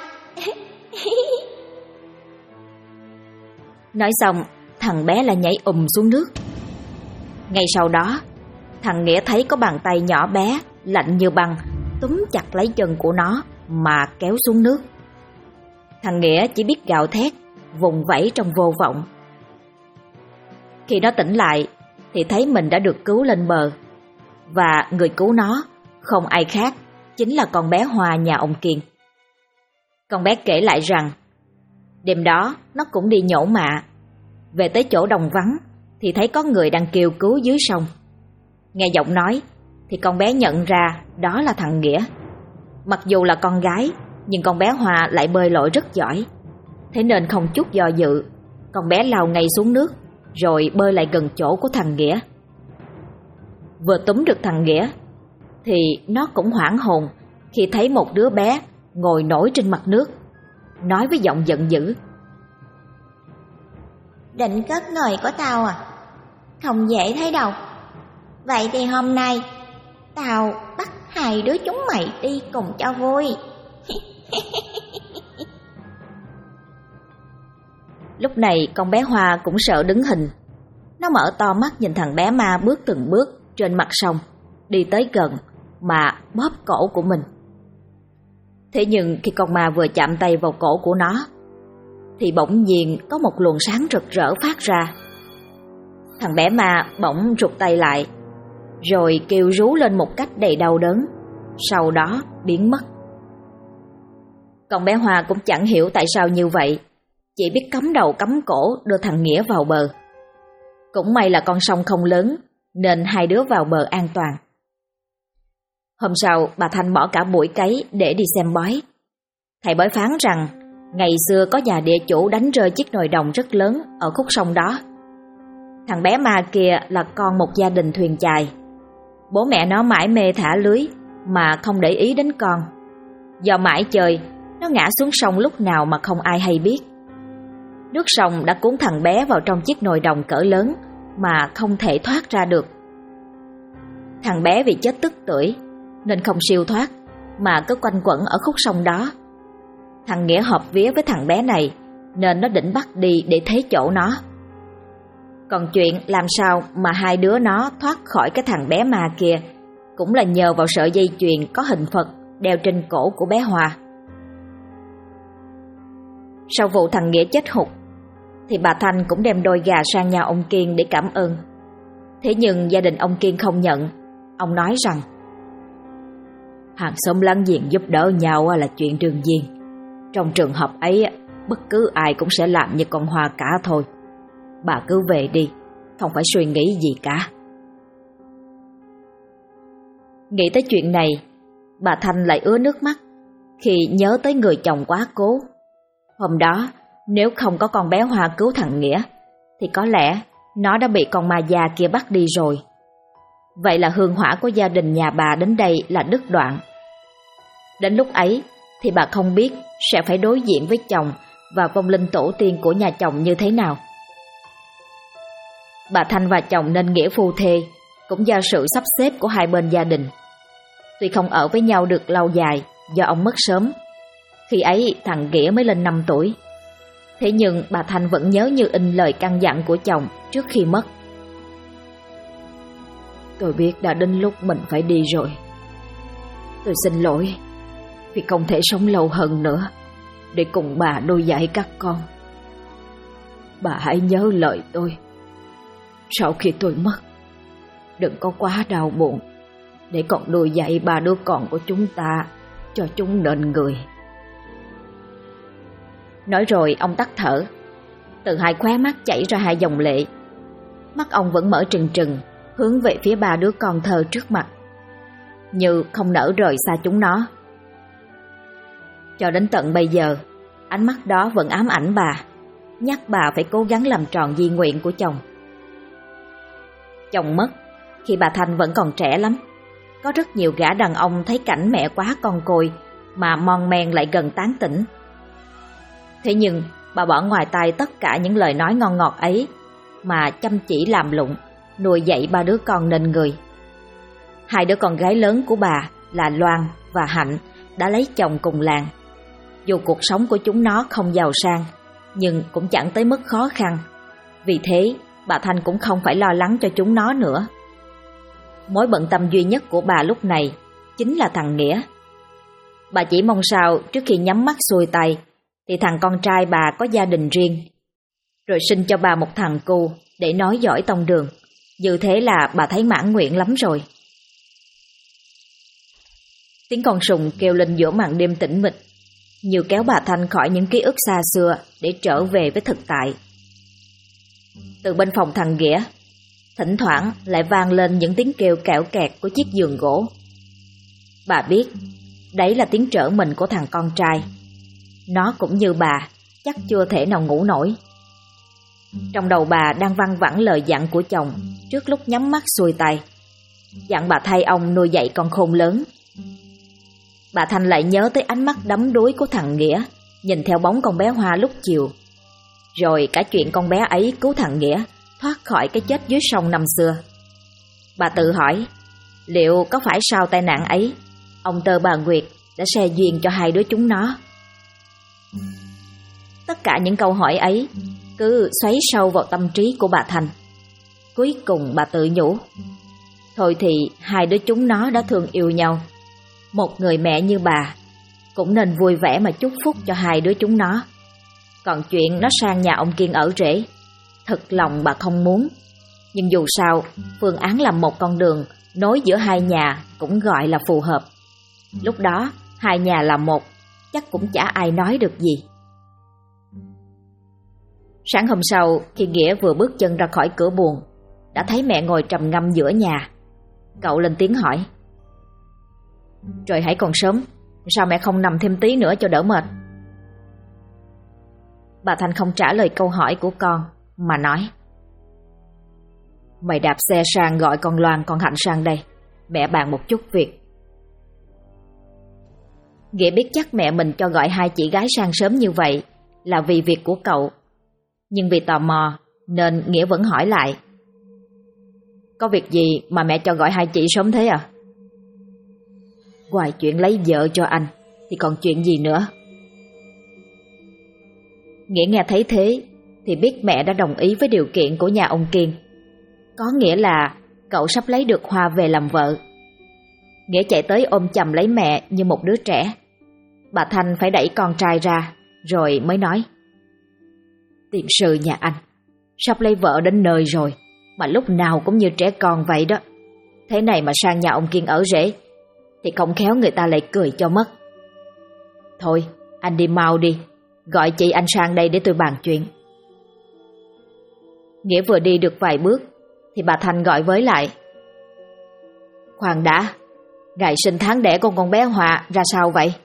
Nói xong, thằng bé lại nhảy xuống nước. Ngay sau đó, thằng Nghĩa thấy có bàn tay nhỏ bé, lạnh như băng, túm chặt lấy chân của nó mà kéo xuống nước. Thằng Nghĩa chỉ biết gào thét, vùng vẫy trong vô vọng. Khi nó tỉnh lại, thì thấy mình đã được cứu lên bờ. Và người cứu nó không ai khác, chính là con bé Hoa nhà ông Kiên. Con bé kể lại rằng, đêm đó nó cũng đi nhổ mạ. Về tới chỗ đồng vắng, thì thấy có người đang kêu cứu dưới sông. Nghe giọng nói, thì con bé nhận ra đó là thằng Nghĩa. Mặc dù là con gái, nhưng con bé Hoa lại bơi lội rất giỏi. Thế nên không chút do dự, con bé lao ngay xuống nước, rồi bơi lại gần chỗ của thằng Nghĩa. Vừa túm được thằng Nghĩa, thì nó cũng hoảng hồn khi thấy một đứa bé ngồi nổi trên mặt nước, nói với giọng giận dữ: Định cất nồi của tao à? Không dễ thấy đâu. Vậy thì hôm nay tao bắt hai đứa chúng mày đi cùng cho vui. Lúc này con bé Hoa cũng sợ đứng hình. Nó mở to mắt nhìn thằng bé ma bước từng bước trên mặt sông, đi tới gần mà bóp cổ của mình. Thế nhưng khi con ma vừa chạm tay vào cổ của nó, thì bỗng nhiên có một luồng sáng rực rỡ phát ra. Thằng bé ma bỗng rụt tay lại, rồi kêu rú lên một cách đầy đau đớn, sau đó biến mất. Con bé Hoa cũng chẳng hiểu tại sao như vậy, chỉ biết cắm đầu cắm cổ đưa thằng Nghĩa vào bờ. Cũng may là con sông không lớn, nên hai đứa vào bờ an toàn. Hôm sau, bà Thanh bỏ cả buổi cấy để đi xem bói. Thầy bói phán rằng ngày xưa có nhà địa chủ đánh rơi chiếc nồi đồng rất lớn ở khúc sông đó. Thằng bé ma kia là con một gia đình thuyền chài. Bố mẹ nó mải mê thả lưới mà không để ý đến con. Do mãi chơi, nó ngã xuống sông lúc nào mà không ai hay biết. Nước sông đã cuốn thằng bé vào trong chiếc nồi đồng cỡ lớn mà không thể thoát ra được. Thằng bé vì chết tức tưởi nên không siêu thoát mà cứ quanh quẩn ở khúc sông đó. Thằng Nghĩa hợp vía với thằng bé này nên nó định bắt đi để thế chỗ nó. Còn chuyện làm sao mà hai đứa nó thoát khỏi cái thằng bé ma kia cũng là nhờ vào sợi dây chuyền có hình Phật đeo trên cổ của bé Hoa. Sau vụ thằng Nghĩa chết hụt thì bà Thanh cũng đem đôi gà sang nhà ông Kiên để cảm ơn. Thế nhưng gia đình ông Kiên không nhận. Ông nói rằng hàng xóm láng giềng giúp đỡ nhau là chuyện đương nhiên. Trong trường hợp ấy, bất cứ ai cũng sẽ làm như con Hoa cả thôi. Bà cứ về đi, không phải suy nghĩ gì cả. Nghĩ tới chuyện này, bà Thanh lại ứa nước mắt khi nhớ tới người chồng quá cố. Hôm đó, nếu không có con bé Hoa cứu thằng Nghĩa, thì có lẽ nó đã bị con ma già kia bắt đi rồi. Vậy là hương hỏa của gia đình nhà bà đến đây là đứt đoạn. Đến lúc ấy thì bà không biết sẽ phải đối diện với chồng và vong linh tổ tiên của nhà chồng như thế nào. Bà Thanh và chồng nên nghĩa phu thê cũng do sự sắp xếp của hai bên gia đình. Tuy không ở với nhau được lâu dài do ông mất sớm, khi ấy thằng Nghĩa mới lên 5 tuổi. Thế nhưng bà Thanh vẫn nhớ như in lời căn dặn của chồng trước khi mất. Tôi biết đã đến lúc mình phải đi rồi. Tôi xin lỗi vì không thể sống lâu hơn nữa để cùng bà nuôi dạy các con. Bà hãy nhớ lời tôi. Sau khi tôi mất, đừng có quá đau buồn để còn nuôi dạy ba đứa con của chúng ta cho chúng nên người. Nói rồi ông tắt thở. Từ hai khóe mắt chảy ra hai dòng lệ. Mắt ông vẫn mở trừng trừng hướng về phía ba đứa con thơ trước mặt, như không nỡ rời xa chúng nó. Cho đến tận bây giờ, ánh mắt đó vẫn ám ảnh bà, nhắc bà phải cố gắng làm tròn di nguyện của chồng. Chồng mất khi bà Thanh vẫn còn trẻ lắm. Có rất nhiều gã đàn ông thấy cảnh mẹ quá con côi mà mon men lại gần tán tỉnh. Thế nhưng bà bỏ ngoài tai tất cả những lời nói ngon ngọt ấy mà chăm chỉ làm lụng, nuôi dạy ba đứa con nên người. Hai đứa con gái lớn của bà là Loan và Hạnh đã lấy chồng cùng làng. Dù cuộc sống của chúng nó không giàu sang, nhưng cũng chẳng tới mức khó khăn. Vì thế, bà Thanh cũng không phải lo lắng cho chúng nó nữa. Mối bận tâm duy nhất của bà lúc này chính là thằng Nghĩa. Bà chỉ mong sao trước khi nhắm mắt xuôi tay thì thằng con trai bà có gia đình riêng, rồi sinh cho bà một thằng cu để nói giỏi tông đường. Như thế là bà thấy mãn nguyện lắm rồi. Tiếng con sùng kêu lên giữa màn đêm tĩnh mịch, như kéo bà Thanh khỏi những ký ức xa xưa để trở về với thực tại. Từ bên phòng thằng Nghĩa, thỉnh thoảng lại vang lên những tiếng kêu kẽo kẹt của chiếc giường gỗ. Bà biết đấy là tiếng trở mình của thằng con trai. Nó cũng như bà, chắc chưa thể nào ngủ nổi. Trong đầu bà đang văng vẳng lời dặn của chồng trước lúc nhắm mắt xuôi tay, dặn bà thay ông nuôi dạy con khôn lớn. Bà Thanh lại nhớ tới ánh mắt đắm đuối của thằng Nghĩa nhìn theo bóng con bé Hoa lúc chiều, rồi cả chuyện con bé ấy cứu thằng Nghĩa thoát khỏi cái chết dưới sông năm xưa. Bà tự hỏi liệu có phải sau tai nạn ấy ông Tơ bà Nguyệt đã xe duyên cho hai đứa chúng nó. Tất cả những câu hỏi ấy cứ xoáy sâu vào tâm trí của bà Thanh. Cuối cùng bà tự nhủ, thôi thì hai đứa chúng nó đã thương yêu nhau, một người mẹ như bà cũng nên vui vẻ mà chúc phúc cho hai đứa chúng nó. Còn chuyện nó sang nhà ông Kiên ở rể, thật lòng bà không muốn. Nhưng dù sao, phương án làm một con đường nối giữa hai nhà cũng gọi là phù hợp. Lúc đó hai nhà là một, chắc cũng chả ai nói được gì. Sáng hôm sau, khi Nghĩa vừa bước chân ra khỏi cửa buồng, đã thấy mẹ ngồi trầm ngâm giữa nhà. Cậu lên tiếng hỏi, trời hãy còn sớm, sao mẹ không nằm thêm tí nữa cho đỡ mệt? Bà Thanh không trả lời câu hỏi của con mà nói, mày đạp xe sang gọi con Loan con Hạnh sang đây, mẹ bàn một chút việc. Nghĩa biết chắc mẹ mình cho gọi hai chị gái sang sớm như vậy là vì việc của cậu, nhưng vì tò mò nên Nghĩa vẫn hỏi lại, Có việc gì mà mẹ cho gọi hai chị sớm thế à? Ngoài chuyện lấy vợ cho anh thì còn chuyện gì nữa? Nghĩa nghe thấy thế thì biết mẹ đã đồng ý với điều kiện của nhà ông Kiên. Có nghĩa là cậu sắp lấy được Hoa về làm vợ. Nghĩa chạy tới ôm chầm lấy mẹ như một đứa trẻ. Bà Thanh phải đẩy con trai ra rồi mới nói: Tiền sư nhà anh sắp lấy vợ đến nơi rồi mà lúc nào cũng như trẻ con vậy đó. Thế này mà sang nhà ông Kiên ở rể thì không khéo người ta lại cười cho mất. Thôi anh đi mau đi, gọi chị anh sang đây để tôi bàn chuyện. Nghĩa vừa đi được vài bước thì bà Thanh gọi với lại: Khoan đã, ngày sinh tháng đẻ con bé Hòa ra sao vậy?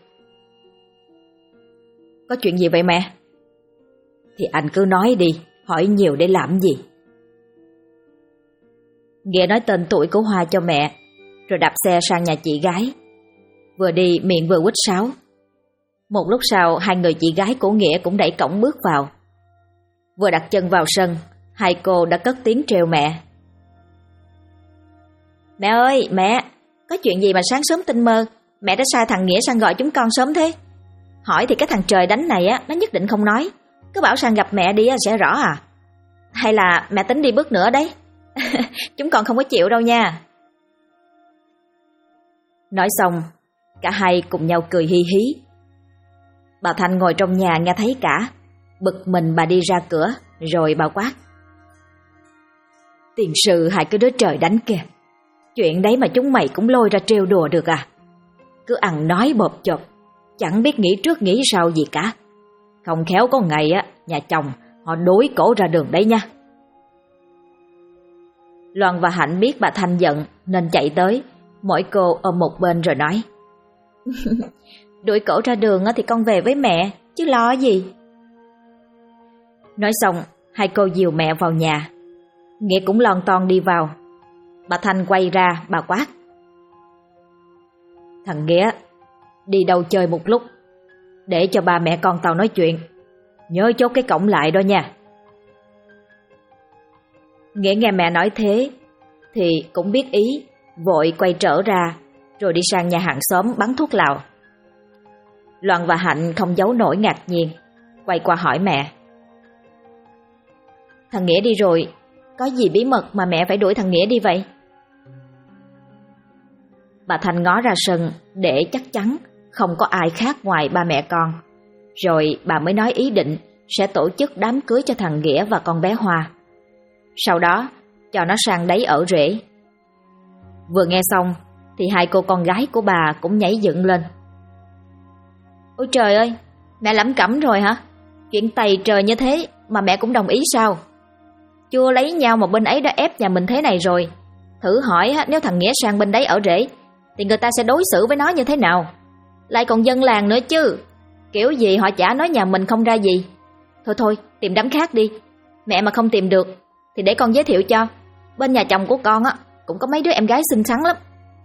Có chuyện gì vậy mẹ? Thì anh cứ nói đi, hỏi nhiều để làm gì? Nghĩa nói tên tuổi của Hoa cho mẹ, rồi đạp xe sang nhà chị gái. Vừa đi miệng vừa huýt sáo. Một lúc sau, hai người chị gái của Nghĩa cũng đẩy cổng bước vào. Vừa đặt chân vào sân, hai cô đã cất tiếng trêu mẹ: Mẹ ơi, mẹ, có chuyện gì mà sáng sớm tinh mơ mẹ đã sai thằng Nghĩa sang gọi chúng con sớm thế? Hỏi thì cái thằng trời đánh này á, nó nhất định không nói, cứ bảo sang gặp mẹ đi sẽ rõ à? Hay là mẹ tính đi bước nữa đấy? Chúng con không có chịu đâu nha. Nói xong, cả hai cùng nhau cười hi hí. Bà Thanh ngồi trong nhà nghe thấy cả, bực mình bà đi ra cửa, rồi bà quát: Tiền sư hai cái đứa trời đánh kìa, chuyện đấy mà chúng mày cũng lôi ra trêu đùa được à? Cứ ăn nói bộp chộp, chẳng biết nghĩ trước nghĩ sau gì cả. Không khéo có ngày á, nhà chồng họ đối cổ ra đường đấy nha. Loan và Hạnh biết bà Thanh giận nên chạy tới, mỗi cô ôm một bên rồi nói: Đuổi cổ ra đường thì con về với mẹ, chứ lo gì. Nói xong, hai cô dìu mẹ vào nhà. Nghĩa cũng lon ton đi vào. Bà Thanh quay ra, bà quát: Thằng Nghĩa, đi đâu chơi một lúc, để cho ba mẹ con tao nói chuyện. Nhớ chốt cái cổng lại đó nha. Nghĩa nghe mẹ nói thế thì cũng biết ý, vội quay trở ra, rồi đi sang nhà hàng xóm bán thuốc lào. Loan và Hạnh không giấu nổi ngạc nhiên, quay qua hỏi mẹ: Thằng Nghĩa đi rồi, có gì bí mật mà mẹ phải đuổi thằng Nghĩa đi vậy? Bà Thanh ngó ra sân để chắc chắn không có ai khác ngoài ba mẹ con, rồi bà mới nói ý định sẽ tổ chức đám cưới cho thằng Nghĩa và con bé Hoa. Sau đó cho nó sang đấy ở rể. Vừa nghe xong thì hai cô con gái của bà cũng nhảy dựng lên: Ôi trời ơi, mẹ lẩm cẩm rồi hả? Chuyện tày trời như thế mà mẹ cũng đồng ý sao? Chưa lấy nhau mà bên ấy đã ép nhà mình thế này rồi. Thử hỏi nếu thằng Nghĩa sang bên đấy ở rể thì người ta sẽ đối xử với nó như thế nào? Lại còn dân làng nữa chứ. Kiểu gì họ chả nói nhà mình không ra gì. Thôi, tìm đám khác đi. Mẹ mà không tìm được thì để con giới thiệu cho. Bên nhà chồng của con cũng có mấy đứa em gái xinh xắn lắm.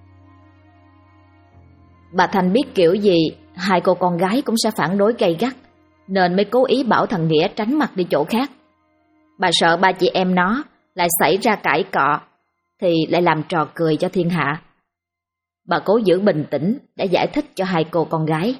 Bà Thanh biết kiểu gì hai cô con gái cũng sẽ phản đối gay gắt, nên mới cố ý bảo thằng Nghĩa tránh mặt đi chỗ khác. Bà sợ ba chị em nó lại xảy ra cãi cọ thì lại làm trò cười cho thiên hạ. Bà cố giữ bình tĩnh để giải thích cho hai cô con gái: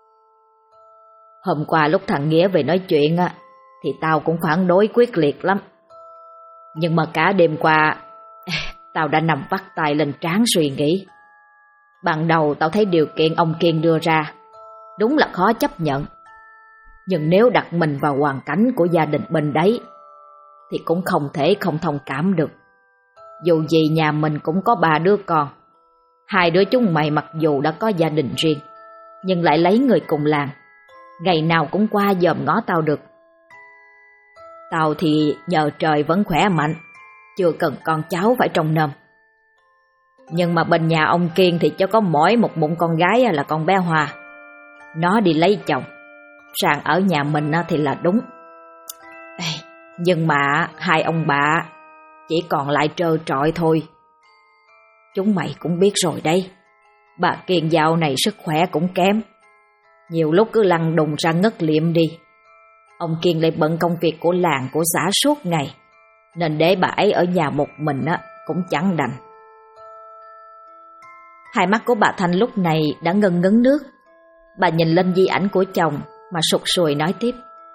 Hôm qua lúc thằng Nghĩa về nói chuyện thì tao cũng phản đối quyết liệt lắm. Nhưng mà cả đêm qua tao đã nằm vắt tay lên trán suy nghĩ. Ban đầu tao thấy điều kiện ông Kiên đưa ra đúng là khó chấp nhận. Nhưng nếu đặt mình vào hoàn cảnh của gia đình bên đấy thì cũng không thể không thông cảm được. Dù gì nhà mình cũng có 3 đứa con. Hai đứa chúng mày mặc dù đã có gia đình riêng nhưng lại lấy người cùng làng, ngày nào cũng qua dòm ngó tao được. Tao thì nhờ trời vẫn khỏe mạnh, chưa cần con cháu phải trông nom. Nhưng mà bên nhà ông Kiên thì cho có mỗi một bụng con gái là con bé Hoa. Nó đi lấy chồng, sang ở nhà mình thì là đúng. Nhưng mà hai ông bà chỉ còn lại trơ trọi thôi. Chúng mày cũng biết rồi đấy, bà Kiên dạo này sức khỏe cũng kém, nhiều lúc cứ lăn đùng ra ngất liệm đi. Ông Kiên lại bận công việc của làng của xã suốt ngày, nên để bà ấy ở nhà một mình cũng chẳng đành. Hai mắt của bà Thanh lúc này đã ngấn ngấn nước. Bà nhìn lên di ảnh của chồng mà sụt sùi nói tiếp.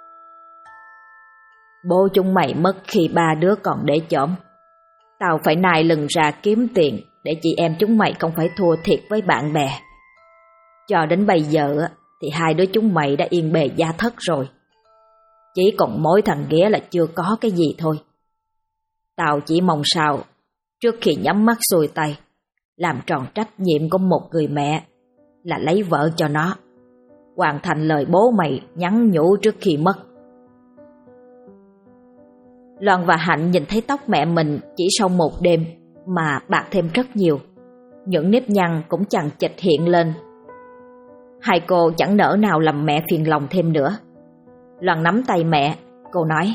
Bố chúng mày mất khi ba đứa còn để chỏm. Tao phải nài lừng ra kiếm tiền để chị em chúng mày không phải thua thiệt với bạn bè. Cho đến bây giờ thì hai đứa chúng mày đã yên bề gia thất rồi. Chỉ còn mỗi thằng Nghĩa là chưa có cái gì thôi. Tao chỉ mong sao trước khi nhắm mắt xuôi tay, làm tròn trách nhiệm của một người mẹ là lấy vợ cho nó, hoàn thành lời bố mày nhắn nhủ trước khi mất. Loan và Hạnh nhìn thấy tóc mẹ mình chỉ sau một đêm mà bạc thêm rất nhiều. Những nếp nhăn cũng chằng chịt hiện lên. Hai cô chẳng nỡ nào làm mẹ phiền lòng thêm nữa. Loan nắm tay mẹ, cô nói: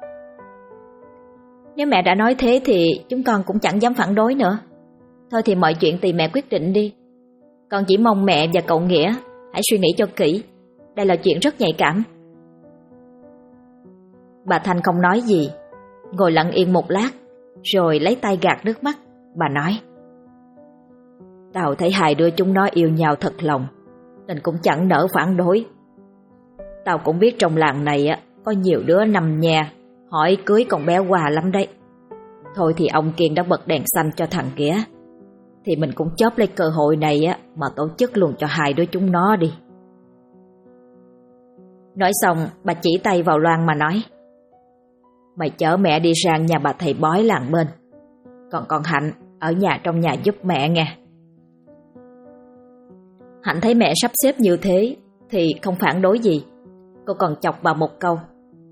Nếu mẹ đã nói thế thì chúng con cũng chẳng dám phản đối nữa. Thôi thì mọi chuyện tùy mẹ quyết định đi. Con chỉ mong mẹ và cậu Nghĩa hãy suy nghĩ cho kỹ. Đây là chuyện rất nhạy cảm. Bà Thanh không nói gì, ngồi lặng yên một lát, rồi lấy tay gạt nước mắt. Bà nói: Tao thấy hai đứa chúng nó yêu nhau thật lòng, nên cũng chẳng nỡ phản đối. Tao cũng biết trong làng này có nhiều đứa nằm nhà hỏi cưới con bé Hòa lắm đấy. Thôi thì ông Kiên đã bật đèn xanh cho thằng Nghĩa, thì mình cũng chớp lấy cơ hội này mà tổ chức luôn cho hai đứa chúng nó đi. Nói xong bà chỉ tay vào Loan mà nói: Mày chở mẹ đi sang nhà bà thầy bói làng bên, còn con Hạnh ở nhà trong nhà giúp mẹ nghe. Hạnh thấy mẹ sắp xếp như thế thì không phản đối gì. Cô còn chọc bà một câu: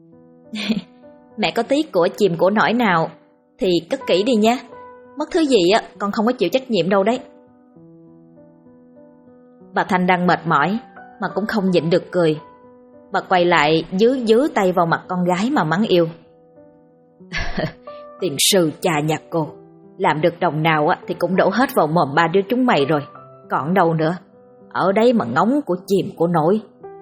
Mẹ có tí của chìm của nổi nào thì cất kỹ đi nha. Mất thứ gì con không có chịu trách nhiệm đâu đấy. Bà Thanh đang mệt mỏi mà cũng không nhịn được cười. Bà quay lại dứ tay vào mặt con gái mà mắng yêu: Tiền sư cha nhà cô, làm được đồng nào thì cũng đổ hết vào mồm ba đứa chúng mày rồi, còn đâu nữa. Ở đấy mà ngóng của chìm của nổi.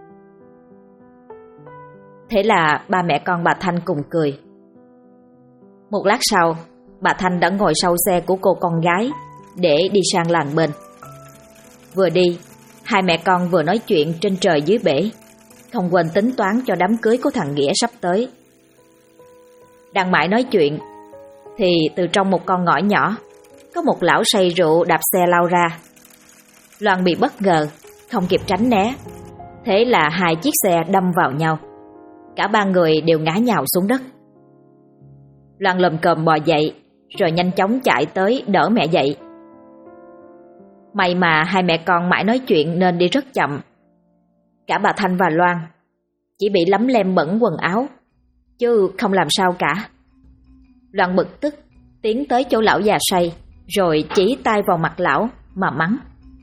Thế là ba mẹ con bà Thanh cùng cười. Một lát sau, bà Thanh đã ngồi sau xe của cô con gái để đi sang làng bên. Vừa đi, hai mẹ con vừa nói chuyện trên trời dưới bể, không quên tính toán cho đám cưới của thằng Nghĩa sắp tới. Đang mãi nói chuyện thì từ trong một con ngõ nhỏ có một lão say rượu đạp xe lao ra. Loan bị bất ngờ, không kịp tránh né. Thế là hai chiếc xe đâm vào nhau. Cả ba người đều ngã nhào xuống đất. Loan lồm cồm bò dậy, rồi nhanh chóng chạy tới đỡ mẹ dậy. May mà hai mẹ con mãi nói chuyện nên đi rất chậm. Cả bà Thanh và Loan chỉ bị lấm lem bẩn quần áo, chứ không làm sao cả. Loan bực tức tiến tới chỗ lão già say, rồi chỉ tay vào mặt lão mà mắng: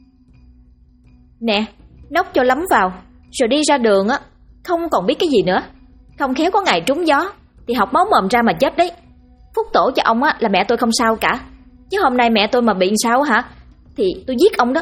Nè, nốc cho lắm vào, rồi đi ra đường không còn biết cái gì nữa. Không khéo có ngày trúng gió thì học máu mồm ra mà chết đấy. Phúc tổ cho ông là mẹ tôi không sao cả, chứ hôm nay mẹ tôi mà bị sao hả thì tôi giết ông đó.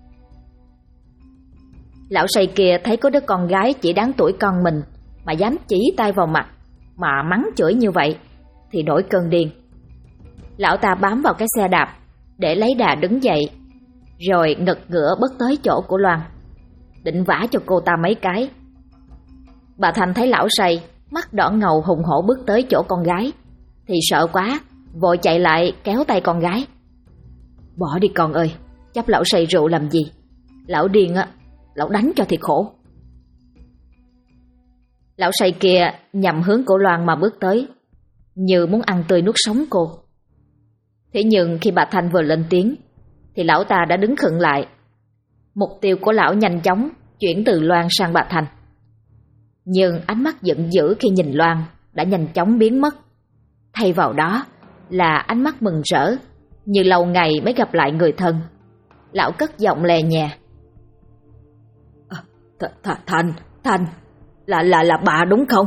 Lão say kia thấy có đứa con gái chỉ đáng tuổi con mình mà dám chỉ tay vào mặt mà mắng chửi như vậy thì nổi cơn điên. Lão ta bám vào cái xe đạp để lấy đà đứng dậy, rồi ngật ngửa bước tới chỗ của Loan, định vả cho cô ta mấy cái. Bà Thanh thấy lão say, mắt đỏ ngầu hùng hổ bước tới chỗ con gái thì sợ quá, vội chạy lại kéo tay con gái: Bỏ đi con ơi, chấp lão say rượu làm gì? Lão điên lão đánh cho thiệt khổ. Lão say kia nhằm hướng của Loan mà bước tới, như muốn ăn tươi nuốt sống cô. Thế nhưng khi bà Thanh vừa lên tiếng thì lão ta đã đứng khựng lại. Mục tiêu của lão nhanh chóng chuyển từ Loan sang bà Thanh. Nhưng ánh mắt giận dữ khi nhìn Loan đã nhanh chóng biến mất. Thay vào đó là ánh mắt mừng rỡ, như lâu ngày mới gặp lại người thân. Lão cất giọng lè nhẹ: Thanh, là bà đúng không?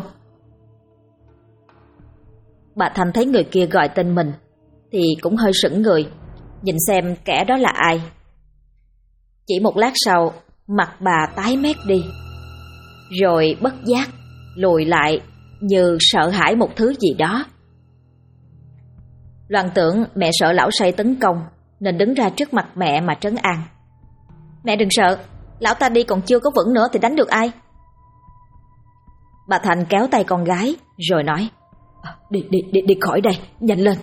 Bà Thanh thấy người kia gọi tên mình thì cũng hơi sững người, nhìn xem kẻ đó là ai. Chỉ một lát sau, mặt bà tái mét đi, rồi bất giác lùi lại như sợ hãi một thứ gì đó. Loan tưởng mẹ sợ lão say tấn công nên đứng ra trước mặt mẹ mà trấn an. Mẹ đừng sợ, lão ta đi còn chưa có vững nữa thì đánh được ai. Bà Thành kéo tay con gái rồi nói, đi khỏi đây, nhanh lên.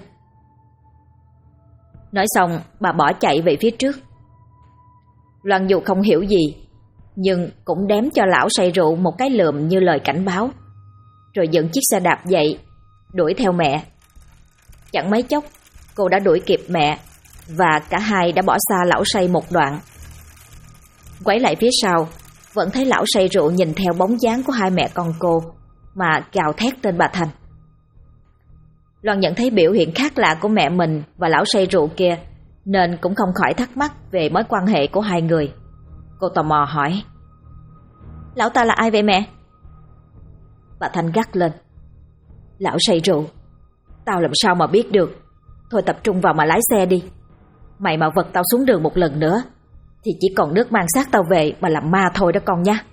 Nói xong bà bỏ chạy về phía trước. Loan dù không hiểu gì nhưng cũng đếm cho lão say rượu một cái lườm như lời cảnh báo, rồi dựng chiếc xe đạp dậy đuổi theo mẹ. Chẳng mấy chốc cô đã đuổi kịp mẹ và cả hai đã bỏ xa lão say một đoạn. Quay lại phía sau vẫn thấy lão say rượu nhìn theo bóng dáng của hai mẹ con cô mà gào thét tên bà Thành. Loan nhận thấy biểu hiện khác lạ của mẹ mình và lão say rượu kia nên cũng không khỏi thắc mắc về mối quan hệ của hai người. Cô tò mò hỏi, lão ta là ai vậy mẹ? Bà Thanh gắt lên, lão say rượu, tao làm sao mà biết được. Thôi tập trung vào mà lái xe đi. Mày mà vật tao xuống đường một lần nữa thì chỉ còn nước mang xác tao về mà làm ma thôi đó con nha.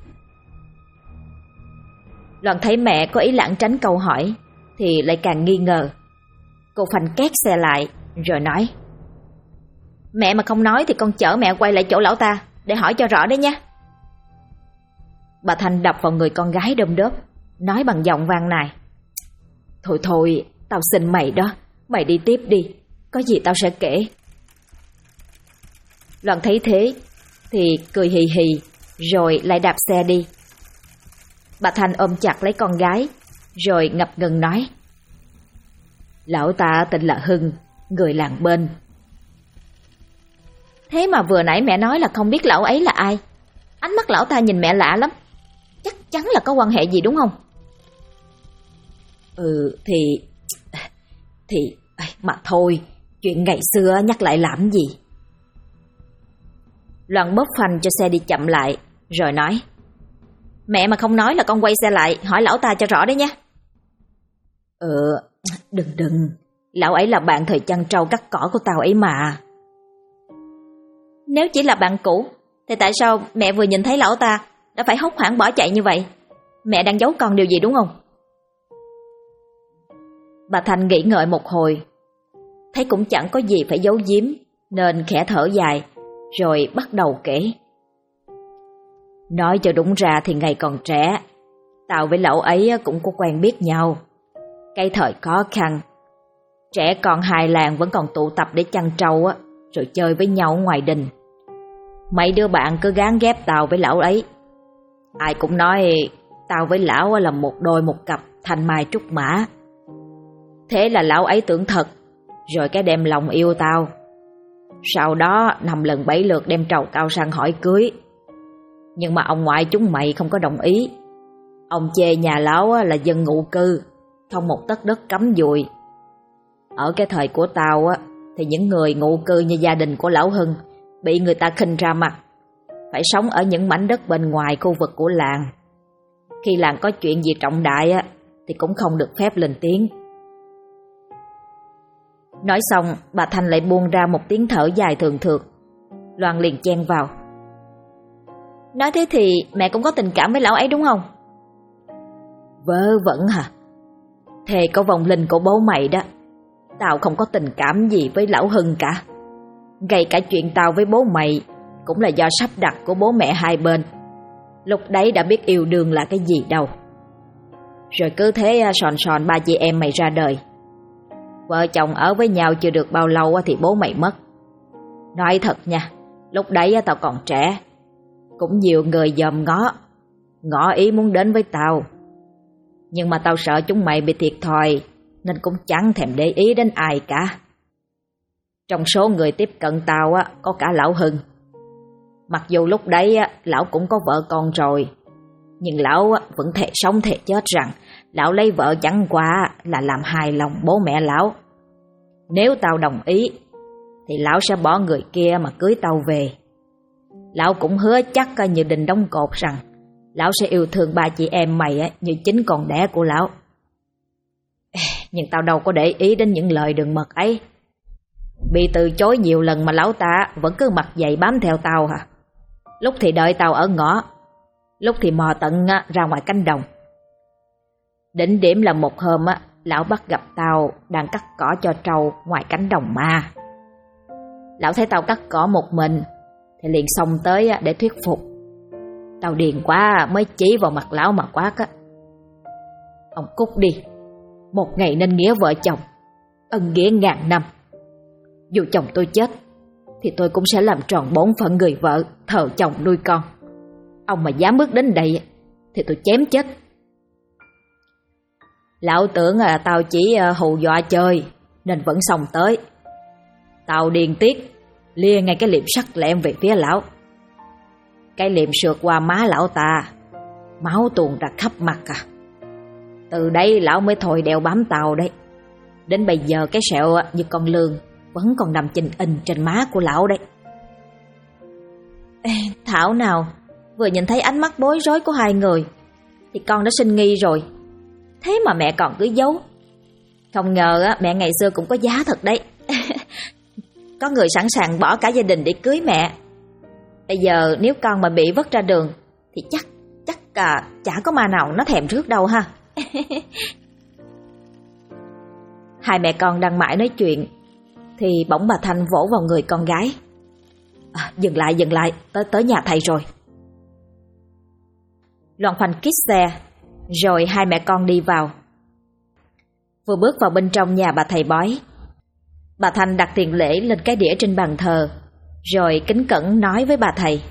Loan thấy mẹ có ý lảng tránh câu hỏi thì lại càng nghi ngờ. Cô phanh két xe lại rồi nói, mẹ mà không nói thì con chở mẹ quay lại chỗ lão ta để hỏi cho rõ đấy nhé. Bà Thanh đập vào người con gái đôm đốp, nói bằng giọng van nài, Thôi, tao xin mày đó, mày đi tiếp đi, có gì tao sẽ kể. Loan thấy thế thì cười hì hì rồi lại đạp xe đi. Bà Thanh ôm chặt lấy con gái rồi ngập ngừng nói, lão ta tên là Hưng, người làng bên. Thế mà vừa nãy mẹ nói là không biết lão ấy là ai. Ánh mắt lão ta nhìn mẹ lạ lắm, chắc chắn là có quan hệ gì đúng không? Thì mà thôi, chuyện ngày xưa nhắc lại làm gì. Loan bóp phanh cho xe đi chậm lại rồi nói, mẹ mà không nói là con quay xe lại hỏi lão ta cho rõ đấy nhé. Đừng, lão ấy là bạn thời chăn trâu cắt cỏ của tao ấy mà. Nếu chỉ là bạn cũ thì tại sao mẹ vừa nhìn thấy lão ta đã phải hốt hoảng bỏ chạy như vậy? Mẹ đang giấu con điều gì đúng không? Bà Thanh nghĩ ngợi một hồi, thấy cũng chẳng có gì phải giấu giếm nên khẽ thở dài rồi bắt đầu kể. Nói cho đúng ra thì ngày còn trẻ, tao với lão ấy cũng có quen biết nhau. Cái thời khó khăn, trẻ con hai làng vẫn còn tụ tập để chăn trâu rồi chơi với nhau ở ngoài đình. Mấy đứa bạn cứ gán ghép tao với lão ấy. Ai cũng nói tao với lão là một đôi một cặp thanh mai trúc mã. Thế là lão ấy tưởng thật, rồi cái đem lòng yêu tao. Sau đó 5 lần 7 lượt đem trầu cao sang hỏi cưới. Nhưng mà ông ngoại chúng mày không có đồng ý. Ông chê nhà lão là dân ngụ cư, không một tấc đất cấm dùi. Ở cái thời của tao thì những người ngụ cư như gia đình của lão Hưng bị người ta khinh ra mặt, phải sống ở những mảnh đất bên ngoài khu vực của làng. Khi làng có chuyện gì trọng đại thì cũng không được phép lên tiếng. Nói xong bà Thanh lại buông ra một tiếng thở dài thường thượt. Loan liền chen vào, nói thế thì mẹ cũng có tình cảm với lão ấy đúng không? Vớ vẩn hả? Thề có vong linh của bố mày đó, tao không có tình cảm gì với lão Hưng cả. Ngay cả chuyện tao với bố mày cũng là do sắp đặt của bố mẹ hai bên. Lúc đấy đã biết yêu đương là cái gì đâu. Rồi cứ thế sòn ba chị em mày ra đời. Vợ chồng ở với nhau chưa được bao lâu thì bố mày mất. Nói thật nha, lúc đấy tao còn trẻ, cũng nhiều người dòm ngỏ ý muốn đến với tao. Nhưng mà tao sợ chúng mày bị thiệt thòi nên cũng chẳng thèm để ý đến ai cả. Trong số người tiếp cận tao có cả lão Hưng. Mặc dù lúc đấy lão cũng có vợ con rồi, nhưng lão vẫn thề sống thề chết rằng lão lấy vợ chẳng qua là làm hài lòng bố mẹ lão. Nếu tao đồng ý thì lão sẽ bỏ người kia mà cưới tao về. Lão cũng hứa chắc như đình đóng cột rằng lão sẽ yêu thương ba chị em mày như chính con đẻ của lão. Nhưng tao đâu có để ý đến những lời đường mật ấy. Bị từ chối nhiều lần mà lão ta vẫn cứ mặt dày bám theo tao hả? Lúc thì đợi tao ở ngõ, lúc thì mò tận ra ngoài cánh đồng. Đỉnh điểm là một hôm lão bắt gặp tao đang cắt cỏ cho trâu ngoài cánh đồng ma. Lão thấy tao cắt cỏ một mình thì liền xông tới để thuyết phục. Tao điên quá mới chỉ vào mặt lão mà quát á: "Ông cút đi, một ngày nên nghĩa vợ chồng, ân nghĩa ngàn năm. Dù chồng tôi chết thì tôi cũng sẽ làm tròn bổn phận người vợ, thờ chồng nuôi con. Ông mà dám bước đến đây thì tôi chém chết." Lão tưởng là tao chỉ hù dọa chơi nên vẫn xông tới. Tao điên tiết lia ngay cái liệm sắc lẹm về phía lão. Cái liệm sượt qua má lão ta, máu tuôn ra khắp mặt à. Từ đấy lão mới thôi đeo bám tao đấy. Đến bây giờ cái sẹo như con lươn vẫn còn nằm chình ình trên má của lão đấy. Thảo nào, vừa nhìn thấy ánh mắt bối rối của hai người thì con đã sinh nghi rồi. Thế mà mẹ còn cứ giấu. Không ngờ mẹ ngày xưa cũng có giá thật đấy. Có người sẵn sàng bỏ cả gia đình để cưới mẹ. Bây giờ nếu con mà bị vứt ra đường thì chắc chả có ma nào nó thèm rước đâu ha. Hai mẹ con đang mãi nói chuyện thì bỗng bà Thanh vỗ vào người con gái. Dừng lại, tới nhà thầy rồi. Loan Khoanh kít xe, rồi hai mẹ con đi vào. Vừa bước vào bên trong nhà bà thầy bói, bà Thanh đặt tiền lễ lên cái đĩa trên bàn thờ, rồi kính cẩn nói với bà thầy: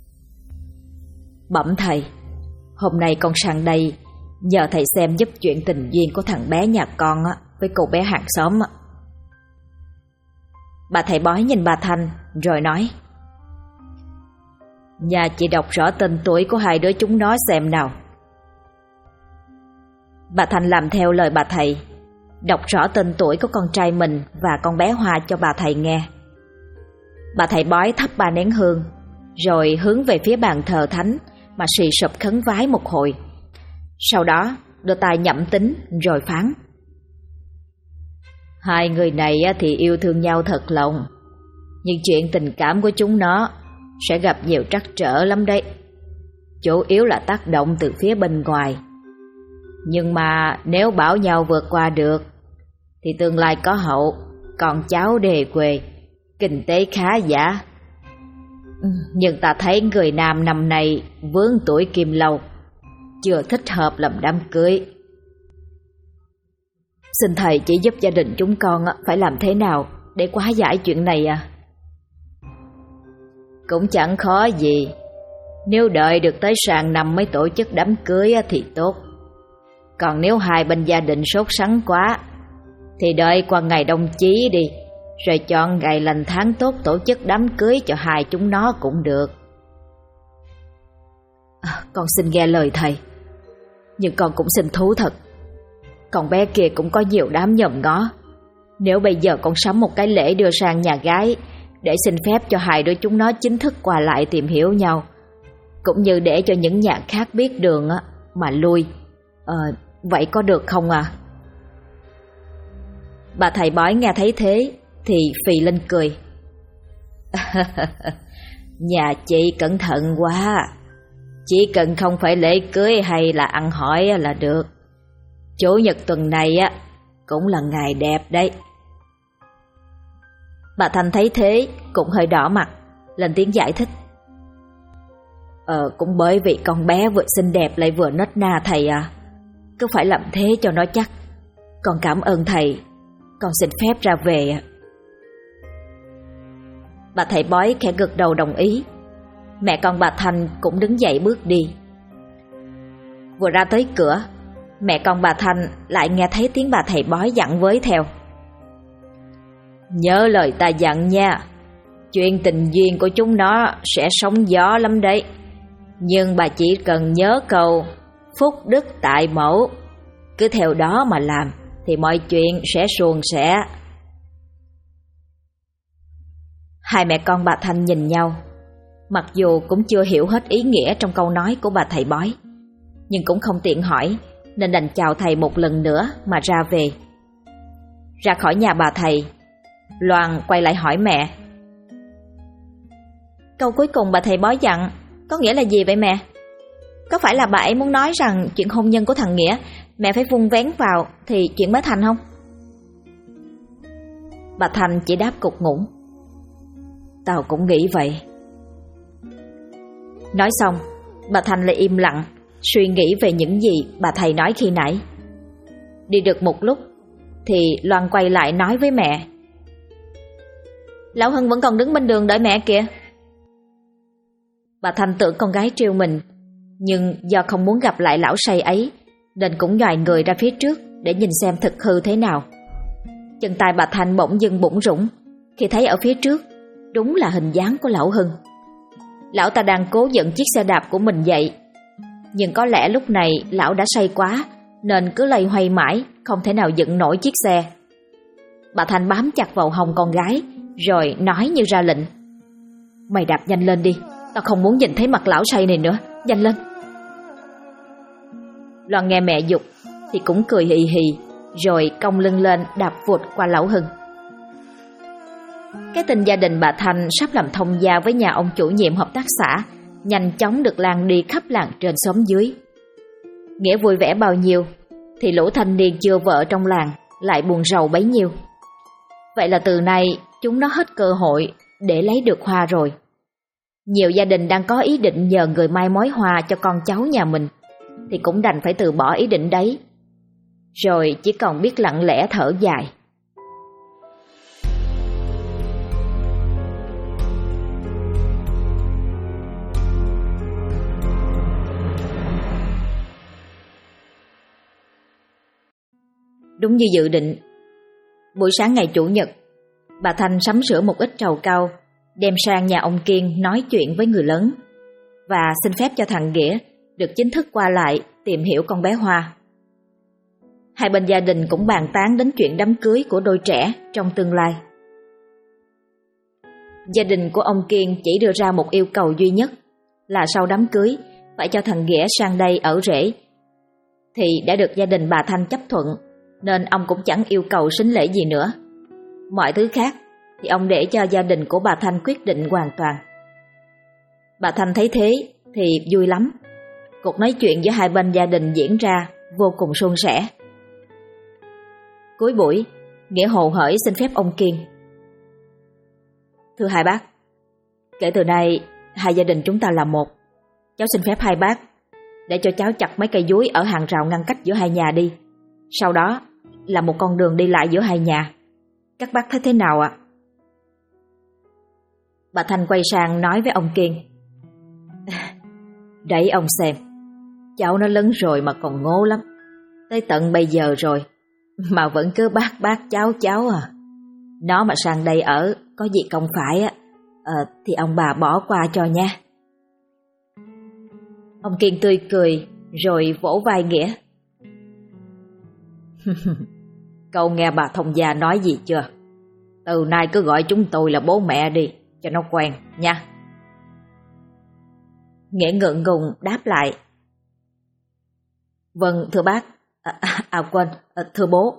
"Bẩm thầy, hôm nay con sang đây nhờ thầy xem giúp chuyện tình duyên của thằng bé nhà con với cô bé hàng xóm." Bà thầy bói nhìn bà Thanh rồi nói: "Nhà chị đọc rõ tên tuổi của hai đứa chúng nó xem nào." Bà Thanh làm theo lời bà thầy, đọc rõ tên tuổi của con trai mình và con bé Hoa cho bà thầy nghe. Bà thầy bói thắp 3 nén hương, rồi hướng về phía bàn thờ thánh mà xì sụp khấn vái một hồi. Sau đó đưa tay nhẩm tính rồi phán: "Hai người này thì yêu thương nhau thật lòng, nhưng chuyện tình cảm của chúng nó sẽ gặp nhiều trắc trở lắm đấy. Chủ yếu là tác động từ phía bên ngoài. Nhưng mà nếu bảo nhau vượt qua được thì tương lai có hậu, con cháu đề quê, kinh tế khá giả. Nhưng ta thấy người nam năm nay vướng tuổi kim lâu, chưa thích hợp làm đám cưới. Xin thầy chỉ giúp gia đình chúng con phải làm thế nào để hóa giải chuyện này à?" "Cũng chẳng khó gì. Nếu đợi được tới sang năm mới tổ chức đám cưới thì tốt. Còn nếu hai bên gia đình sốt sắng quá thì đợi qua ngày đông chí đi, rồi chọn ngày lành tháng tốt tổ chức đám cưới cho hai chúng nó cũng được." "Con xin nghe lời thầy. Nhưng con cũng xin thú thật, con bé kia cũng có nhiều đám nhòm ngó. Nếu bây giờ con sắm một cái lễ đưa sang nhà gái để xin phép cho hai đứa chúng nó chính thức qua lại tìm hiểu nhau, cũng như để cho những nhà khác biết đường mà lui, vậy có được không à?" Bà thầy bói nghe thấy thế thì phì lên cười. "Nhà chị cẩn thận quá. Chỉ cần không phải lễ cưới hay là ăn hỏi là được. Chủ nhật tuần này cũng là ngày đẹp đấy." Bà Thanh thấy thế cũng hơi đỏ mặt, lên tiếng giải thích: Cũng bởi vì con bé vừa xinh đẹp lại vừa nết na thầy à. Cứ phải làm thế cho nó chắc. Con cảm ơn thầy. Con xin phép ra về." Bà thầy bói khẽ gật đầu đồng ý. Mẹ con bà Thanh cũng đứng dậy bước đi. Vừa ra tới cửa, mẹ con bà Thanh lại nghe thấy tiếng bà thầy bói dặn với theo: "Nhớ lời ta dặn nha. Chuyện tình duyên của chúng nó sẽ sóng gió lắm đấy. Nhưng bà chỉ cần nhớ câu phúc đức tại mẫu, cứ theo đó mà làm thì mọi chuyện sẽ suôn sẻ." Hai mẹ con bà Thanh nhìn nhau, mặc dù cũng chưa hiểu hết ý nghĩa trong câu nói của bà thầy bói, nhưng cũng không tiện hỏi nên đành chào thầy một lần nữa mà ra về. Ra khỏi nhà bà thầy, Loan quay lại hỏi mẹ: "Câu cuối cùng bà thầy bói dặn có nghĩa là gì vậy mẹ? Có phải là bà ấy muốn nói rằng chuyện hôn nhân của thằng Nghĩa mẹ phải vun vén vào thì chuyện mới thành không? Bà Thanh chỉ đáp cục ngủng. Tao cũng nghĩ vậy. Nói xong, bà Thanh lại im lặng, suy nghĩ về những gì bà thầy nói khi nãy. Đi được một lúc thì Loan quay lại nói với mẹ. Lão Hân vẫn còn đứng bên đường đợi mẹ kìa. Bà Thanh tưởng con gái trêu mình, nhưng do không muốn gặp lại lão say ấy nên cũng nhoài người ra phía trước để nhìn xem thực hư thế nào. Chân tay bà Thanh bỗng dưng bủn rủn khi thấy ở phía trước đúng là hình dáng của lão Hưng. Lão ta đang cố dựng chiếc xe đạp của mình dậy, nhưng có lẽ lúc này lão đã say quá nên cứ loay hoay mãi, không thể nào dựng nổi chiếc xe. Bà Thanh bám chặt vào hông con gái rồi nói như ra lệnh. Mày đạp nhanh lên đi, tao không muốn nhìn thấy mặt lão say này nữa, nhanh lên. Loan nghe mẹ giục thì cũng cười hì hì, rồi cong lưng lên đạp vụt qua lão Hưng. Cái tin gia đình bà Thanh sắp làm thông gia với nhà ông chủ nhiệm hợp tác xã nhanh chóng được lan đi khắp làng trên xóm dưới. Nghĩa vui vẻ bao nhiêu thì lũ thanh niên chưa vợ trong làng lại buồn rầu bấy nhiêu. Vậy là từ nay chúng nó hết cơ hội để lấy được hoa rồi. Nhiều gia đình đang có ý định nhờ người mai mối hoa cho con cháu nhà mình thì cũng đành phải từ bỏ ý định đấy, rồi chỉ còn biết lặng lẽ thở dài. Đúng như dự định, buổi sáng ngày Chủ nhật, bà Thanh sắm sửa một ít trầu cau đem sang nhà ông Kiên nói chuyện với người lớn và xin phép cho thằng Nghĩa được chính thức qua lại tìm hiểu con bé Hoa. Hai bên gia đình cũng bàn tán đến chuyện đám cưới của đôi trẻ trong tương lai. Gia đình của ông Kiên chỉ đưa ra một yêu cầu duy nhất là sau đám cưới phải cho thằng Nghĩa sang đây ở rể, thì đã được gia đình bà Thanh chấp thuận, nên ông cũng chẳng yêu cầu sính lễ gì nữa. Mọi thứ khác thì ông để cho gia đình của bà Thanh quyết định hoàn toàn. Bà Thanh thấy thế thì vui lắm. Cuộc nói chuyện giữa hai bên gia đình diễn ra vô cùng suôn sẻ. Cuối buổi, Nghĩa hồ hởi xin phép ông Kiên. Thưa hai bác, kể từ nay hai gia đình chúng ta là một. Cháu xin phép hai bác để cho cháu chặt mấy cây dúi ở hàng rào ngăn cách giữa hai nhà đi. Sau đó là một con đường đi lại giữa hai nhà. Các bác thấy thế nào ạ? Bà Thanh quay sang nói với ông Kiên. Đấy ông xem, cháu nó lớn rồi mà còn ngố lắm. Tới tận bây giờ rồi mà vẫn cứ bác cháu à. Nó mà sang đây ở có gì không phải á, thì ông bà bỏ qua cho nha. Ông Kiên tươi cười rồi vỗ vai Nghĩa. Cậu nghe bà thông gia nói gì chưa? Từ nay cứ gọi chúng tôi là bố mẹ đi cho nó quen nha. Nghĩa ngượng ngùng đáp lại. Vâng thưa bác. Quên, thưa bố.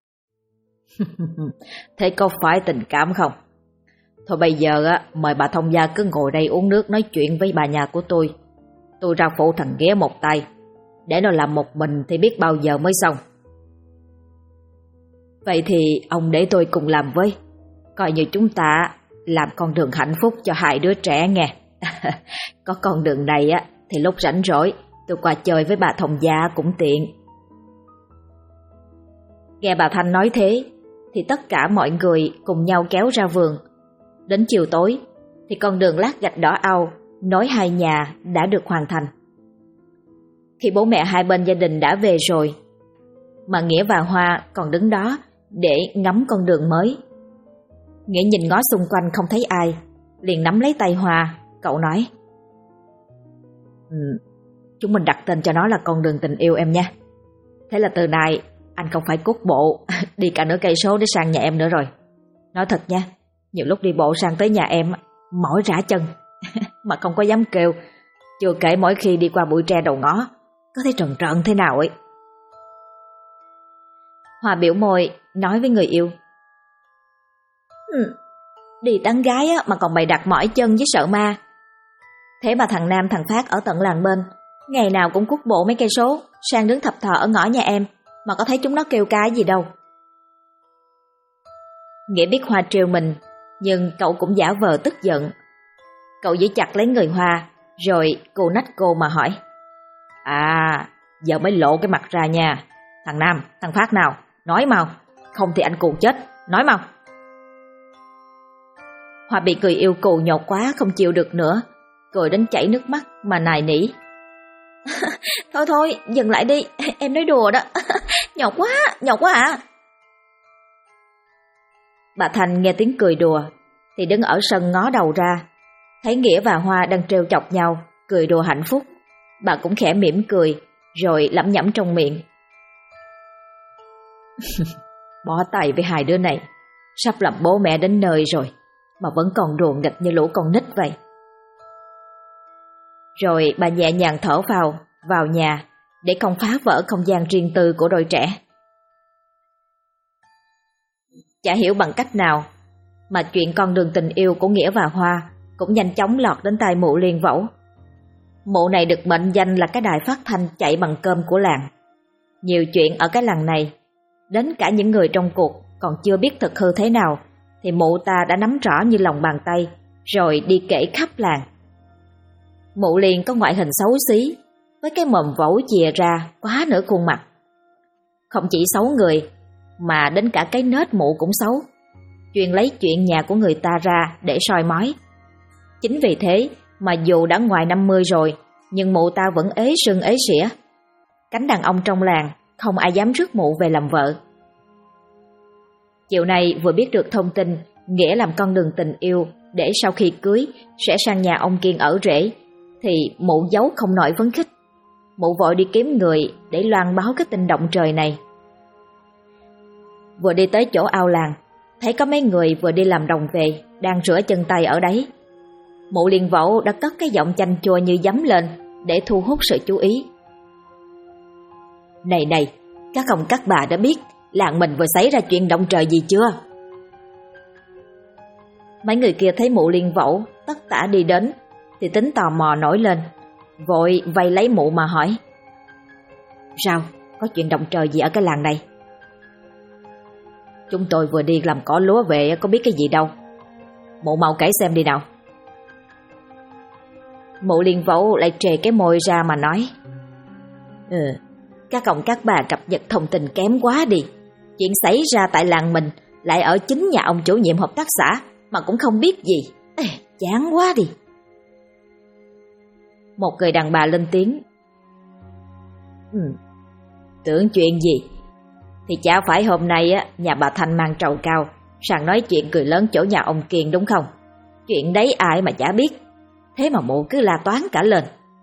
Thế có phải tình cảm không? Thôi bây giờ mời bà thông gia cứ ngồi đây uống nước nói chuyện với bà nhà của tôi. Tôi ra phụ thằng Nghĩa một tay, để nó làm một mình thì biết bao giờ mới xong. Vậy thì ông để tôi cùng làm với, coi như chúng ta làm con đường hạnh phúc cho hai đứa trẻ nghe. Có con đường này thì lúc rảnh rỗi tôi qua chơi với bà thông gia cũng tiện. Nghe bà Thanh nói thế thì tất cả mọi người cùng nhau kéo ra vườn. Đến chiều tối thì con đường lát gạch đỏ au nối hai nhà đã được hoàn thành. Khi bố mẹ hai bên gia đình đã về rồi mà Nghĩa và Hoa còn đứng đó để ngắm con đường mới. Nghĩa nhìn ngó xung quanh không thấy ai, liền nắm lấy tay Hoa, cậu nói. Chúng mình đặt tên cho nó là con đường tình yêu em nha. Thế là từ nay anh không phải cút bộ đi cả nửa cây số để sang nhà em nữa rồi. Nói thật nha, nhiều lúc đi bộ sang tới nhà em mỏi rã chân mà không có dám kêu. Chưa kể mỗi khi đi qua bụi tre đầu ngõ có thấy trần trợn thế nào ấy. Hoa biểu môi nói với người yêu. Đi tán gái mà còn bày đặt mỏi chân với sợ ma. Thế mà thằng Nam thằng Phát ở tận làng bên ngày nào cũng cút bộ mấy cây số, Sang đứng thập thò ở ngõ nhà em mà có thấy chúng nó kêu cái gì đâu. Nghĩa biết Hoa trêu mình, nhưng cậu cũng giả vờ tức giận. Cậu giữ chặt lấy người Hoa, rồi cô nách cô mà hỏi. À, giờ mới lộ cái mặt ra nha. Thằng Nam, thằng Phát nào, nói mau, không thì anh cuồng chết, nói mau. Hoa bị cười yêu cù nhột quá không chịu được nữa, cười đến chảy nước mắt mà nài nỉ. Thôi, dừng lại đi, em nói đùa đó. Nhột quá à. Bà Thành nghe tiếng cười đùa thì đứng ở sân ngó đầu ra, thấy Nghĩa và Hoa đang trêu chọc nhau, cười đùa hạnh phúc. Bà cũng khẽ mỉm cười, rồi lẩm nhẩm trong miệng. Bó tay với hai đứa này, sắp làm bố mẹ đến nơi rồi, mà vẫn còn đùa nghịch như lũ con nít vậy. Rồi bà nhẹ nhàng thở vào nhà, để không phá vỡ không gian riêng tư của đôi trẻ. Chả hiểu bằng cách nào mà chuyện con đường tình yêu của Nghĩa và Hoa cũng nhanh chóng lọt đến tai mụ Liên Vẩu. Mụ này được mệnh danh là cái đài phát thanh chạy bằng cơm của làng. Nhiều chuyện ở cái làng này, đến cả những người trong cuộc còn chưa biết thực hư thế nào, thì mụ ta đã nắm rõ như lòng bàn tay, rồi đi kể khắp làng. Mụ Liên có ngoại hình xấu xí, với cái mồm vẩu chìa ra quá nửa khuôn mặt. Không chỉ xấu người, mà đến cả cái nết mụ cũng xấu, chuyên lấy chuyện nhà của người ta ra để soi mói. Chính vì thế mà dù đã ngoài 50 rồi, nhưng mụ ta vẫn ế sưng ế sỉa. Cánh đàn ông trong làng không ai dám rước mụ về làm vợ. Chiều nay vừa biết được thông tin Nghĩa làm con đường tình yêu để sau khi cưới sẽ sang nhà ông Kiên ở rể, thì mụ giấu không nổi phấn khích. Mụ vội đi kiếm người để loan báo cái tin động trời này. Vừa đi tới chỗ ao làng, thấy có mấy người vừa đi làm đồng về đang rửa chân tay ở đấy. Mụ Liên Vẩu đã cất cái giọng chanh chua như dấm lên để thu hút sự chú ý. Này, các ông các bà đã biết làng mình vừa xảy ra chuyện động trời gì chưa? Mấy người kia thấy mụ Liên Vẩu tất tả đi đến thì tính tò mò nổi lên, vội vây lấy mụ mà hỏi. Sao? Có chuyện động trời gì ở cái làng này? Chúng tôi vừa đi làm cỏ lúa về, có biết cái gì đâu. Mụ mau kể xem đi nào. Mụ Liên Vẩu lại trề cái môi ra mà nói. Các ông các bà cập nhật thông tin kém quá đi. Chuyện xảy ra tại làng mình lại ở chính nhà ông chủ nhiệm hợp tác xã mà cũng không biết gì. Chán quá đi. Một người đàn bà lên tiếng. Tưởng chuyện gì? Thì chả phải hôm nay nhà bà Thanh mang trầu cao sang nói chuyện cười lớn chỗ nhà ông Kiên đúng không? Chuyện đấy ai mà chả biết. Thế mà mụ cứ la toán cả lên.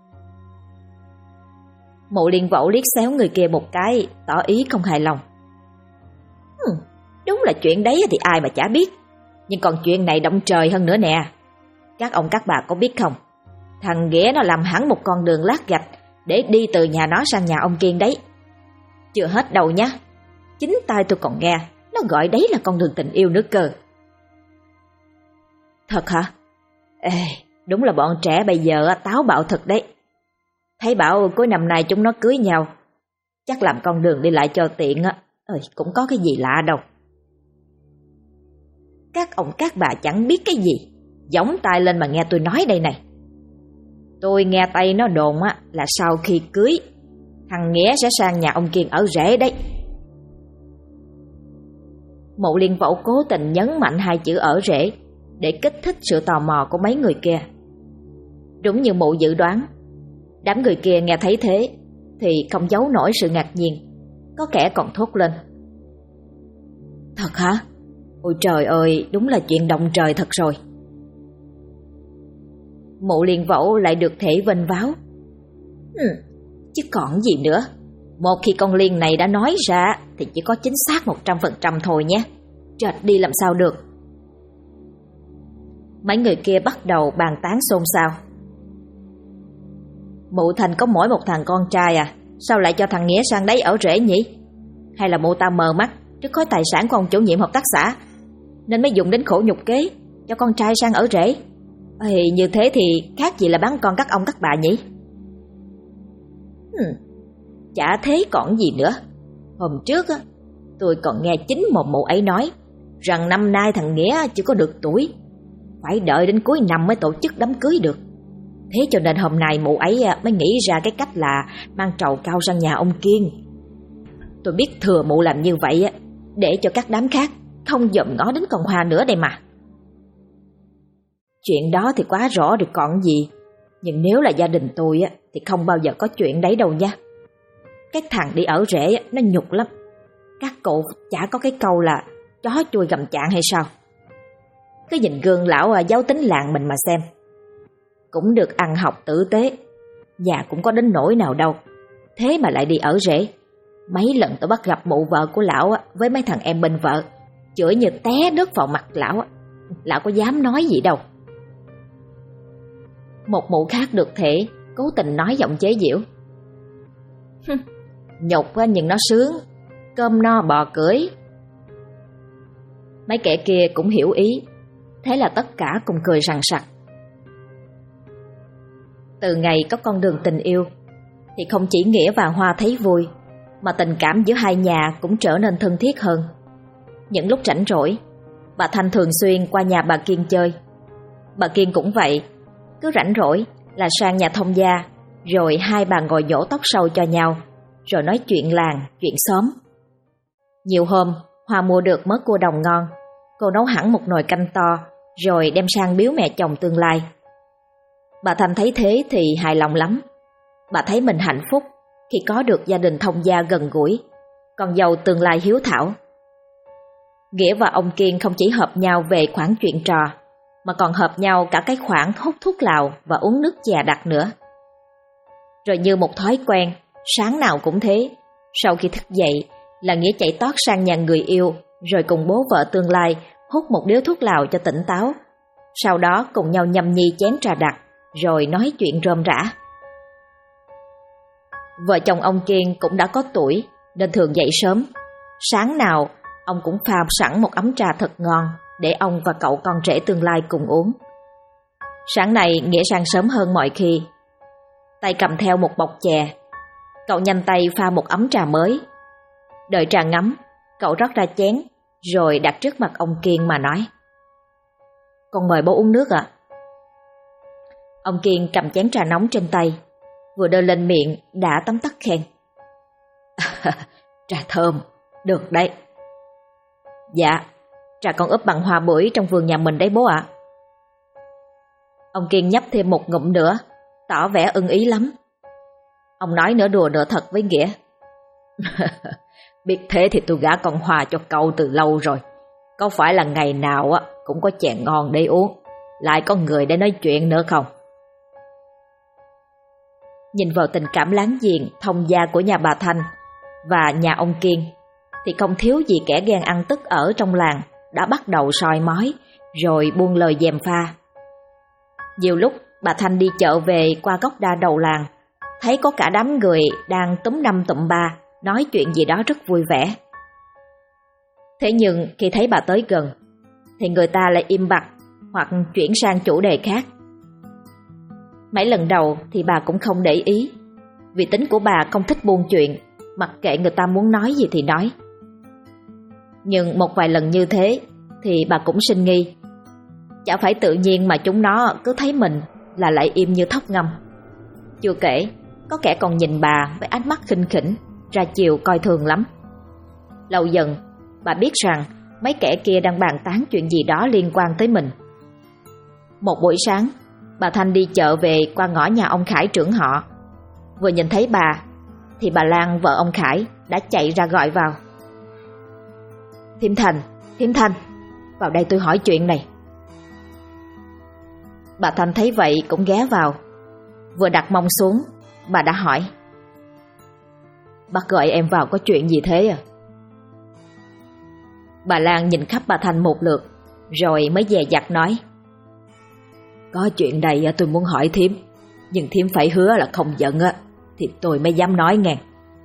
Mụ Liên Vẩu liếc xéo người kia một cái, tỏ ý không hài lòng. Đúng là chuyện đấy thì ai mà chả biết. Nhưng còn chuyện này động trời hơn nữa nè. Các ông các bà có biết không? Thằng Nghĩa nó làm hẳn một con đường lát gạch để đi từ nhà nó sang nhà ông Kiên đấy. Chưa hết đâu nhá. Chính tai tôi còn nghe nó gọi đấy là con đường tình yêu nữa cơ. Thật hả? Đúng là bọn trẻ bây giờ táo bạo thật đấy. Thấy bảo cuối năm nay chúng nó cưới nhau, chắc làm con đường đi lại cho tiện cũng có cái gì lạ đâu. Các ông các bà chẳng biết cái gì, gióng tai lên mà nghe tôi nói đây này. Tôi nghe tay nó đồn là sau khi cưới, thằng Nghĩa sẽ sang nhà ông Kiên ở rể đấy. Mụ Liên Vẩu cố tình nhấn mạnh hai chữ ở rể để kích thích sự tò mò của mấy người kia. Đúng như mụ dự đoán, đám người kia nghe thấy thế thì không giấu nổi sự ngạc nhiên, có kẻ còn thốt lên. Thật hả? Ôi trời ơi, đúng là chuyện động trời thật rồi. Mụ Liên Vẩu lại được thể vênh váo. Chứ còn gì nữa. Một khi con Liên này đã nói ra thì chỉ có chính xác 100% thôi nhé. Trệt đi làm sao được. Mấy người kia bắt đầu bàn tán xôn xao. Mụ Thành có mỗi một thằng con trai à? Sao lại cho thằng Nghĩa sang đấy ở rể nhỉ? Hay là mụ ta mờ mắt trước khối tài sản của ông chủ nhiệm hợp tác xã nên mới dùng đến khổ nhục kế cho con trai sang ở rể? Như thế thì khác gì là bán con các ông các bà nhỉ? chả thế còn gì nữa. Hôm trước á, tôi còn nghe chính mồm mụ ấy nói rằng năm nay thằng Nghĩa chưa có được tuổi, phải đợi đến cuối năm mới tổ chức đám cưới được. Thế cho nên hôm nay mụ ấy mới nghĩ ra cái cách là mang trầu cau sang nhà ông Kiên. Tôi biết thừa mụ làm như vậy á, để cho các đám khác không dòm ngó đến con Hoa nữa đây mà. Chuyện đó thì quá rõ được còn gì. Nhưng nếu là gia đình tôi á, thì không bao giờ có chuyện đấy đâu nha. Cái thằng đi ở rể á, nó nhục lắm. Các cụ chả có cái câu là chó chui gầm chạng hay sao. Cứ nhìn gương lão giáo tính làng mình mà xem. Cũng được ăn học tử tế, nhà cũng có đến nỗi nào đâu, thế mà lại đi ở rể. Mấy lần tôi bắt gặp mụ vợ của lão với mấy thằng em bên vợ, chửi như té nước vào mặt lão. Lão có dám nói gì đâu. Một mụ khác được thể cố tình nói giọng chế giễu. Nhục nhưng nó sướng, cơm no bò cưới. Mấy kẻ kia cũng hiểu ý, thế là tất cả cùng cười rằng rặc. Từ ngày có con đường tình yêu thì không chỉ Nghĩa và Hoa thấy vui, mà tình cảm giữa hai nhà cũng trở nên thân thiết hơn. Những lúc rảnh rỗi, bà Thanh thường xuyên qua nhà bà Kiên chơi. Bà Kiên cũng vậy, cứ rảnh rỗi là sang nhà thông gia, rồi hai bà ngồi nhổ tóc sâu cho nhau, rồi nói chuyện làng, chuyện xóm. Nhiều hôm Hoa mua được mớ cua đồng ngon, cô nấu hẳn một nồi canh to, rồi đem sang biếu mẹ chồng tương lai. Bà Thanh thấy thế thì hài lòng lắm. Bà thấy mình hạnh phúc khi có được gia đình thông gia gần gũi, con dâu tương lai hiếu thảo. Nghĩa và ông Kiên không chỉ hợp nhau về khoản chuyện trò, mà còn hợp nhau cả cái khoản hút thuốc lào và uống nước chè đặc nữa. Rồi như một thói quen, sáng nào cũng thế, sau khi thức dậy là Nghĩa chạy tót sang nhà người yêu, rồi cùng bố vợ tương lai hút một điếu thuốc lào cho tỉnh táo. Sau đó cùng nhau nhâm nhi chén trà đặc, rồi nói chuyện rôm rả. Vợ chồng ông Kiên cũng đã có tuổi nên thường dậy sớm. Sáng nào ông cũng pha sẵn một ấm trà thật ngon để ông và cậu con rể tương lai cùng uống. Sáng nay Nghĩa sang sớm hơn mọi khi, tay cầm theo một bọc chè. Cậu nhanh tay pha một ấm trà mới. Đợi trà ngấm, cậu rót ra chén rồi đặt trước mặt ông Kiên mà nói: "Con mời bố uống nước ạ." Ông Kiên cầm chén trà nóng trên tay, vừa đưa lên miệng đã tấm tắc khen: "Trà thơm, được đấy." "Dạ, trà con ướp bằng hoa bưởi trong vườn nhà mình đấy bố ạ." Ông Kiên nhấp thêm một ngụm nữa, tỏ vẻ ưng ý lắm. Ông nói nửa đùa nửa thật với Nghĩa: "Biết thế thì tôi gả con Hoa cho cậu từ lâu rồi. Có phải là ngày nào cũng có chè ngon để uống, lại có người để nói chuyện nữa không?" Nhìn vào tình cảm láng giềng thông gia của nhà bà Thanh và nhà ông Kiên thì không thiếu gì kẻ ghen ăn tức ở trong làng đã bắt đầu soi mói rồi buông lời gièm pha. Nhiều lúc bà Thanh đi chợ về qua gốc đa đầu làng, thấy có cả đám người đang túm năm tụm ba nói chuyện gì đó rất vui vẻ. Thế nhưng khi thấy bà tới gần thì người ta lại im bặt hoặc chuyển sang chủ đề khác. Mấy lần đầu thì bà cũng không để ý, vì tính của bà không thích buôn chuyện, mặc kệ người ta muốn nói gì thì nói. Nhưng một vài lần như thế thì bà cũng sinh nghi, chả phải tự nhiên mà chúng nó cứ thấy mình là lại im như thóc ngâm. Chưa kể, có kẻ còn nhìn bà với ánh mắt khinh khỉnh, ra chiều coi thường lắm. Lâu dần, bà biết rằng mấy kẻ kia đang bàn tán chuyện gì đó liên quan tới mình. Một buổi sáng, bà Thanh đi chợ về qua ngõ nhà ông Khải trưởng họ. Vừa nhìn thấy bà thì bà Lan, vợ ông Khải, đã chạy ra gọi vào: Thím Thanh, vào đây tôi hỏi chuyện này." Bà Thanh thấy vậy cũng ghé vào. Vừa đặt mông xuống, bà đã hỏi: "Bác gọi em vào có chuyện gì thế à?" Bà Lan nhìn khắp bà Thanh một lượt rồi mới dè dặt nói: "Có chuyện này tôi muốn hỏi thím, nhưng thím phải hứa là không giận thì tôi mới dám nói nghe."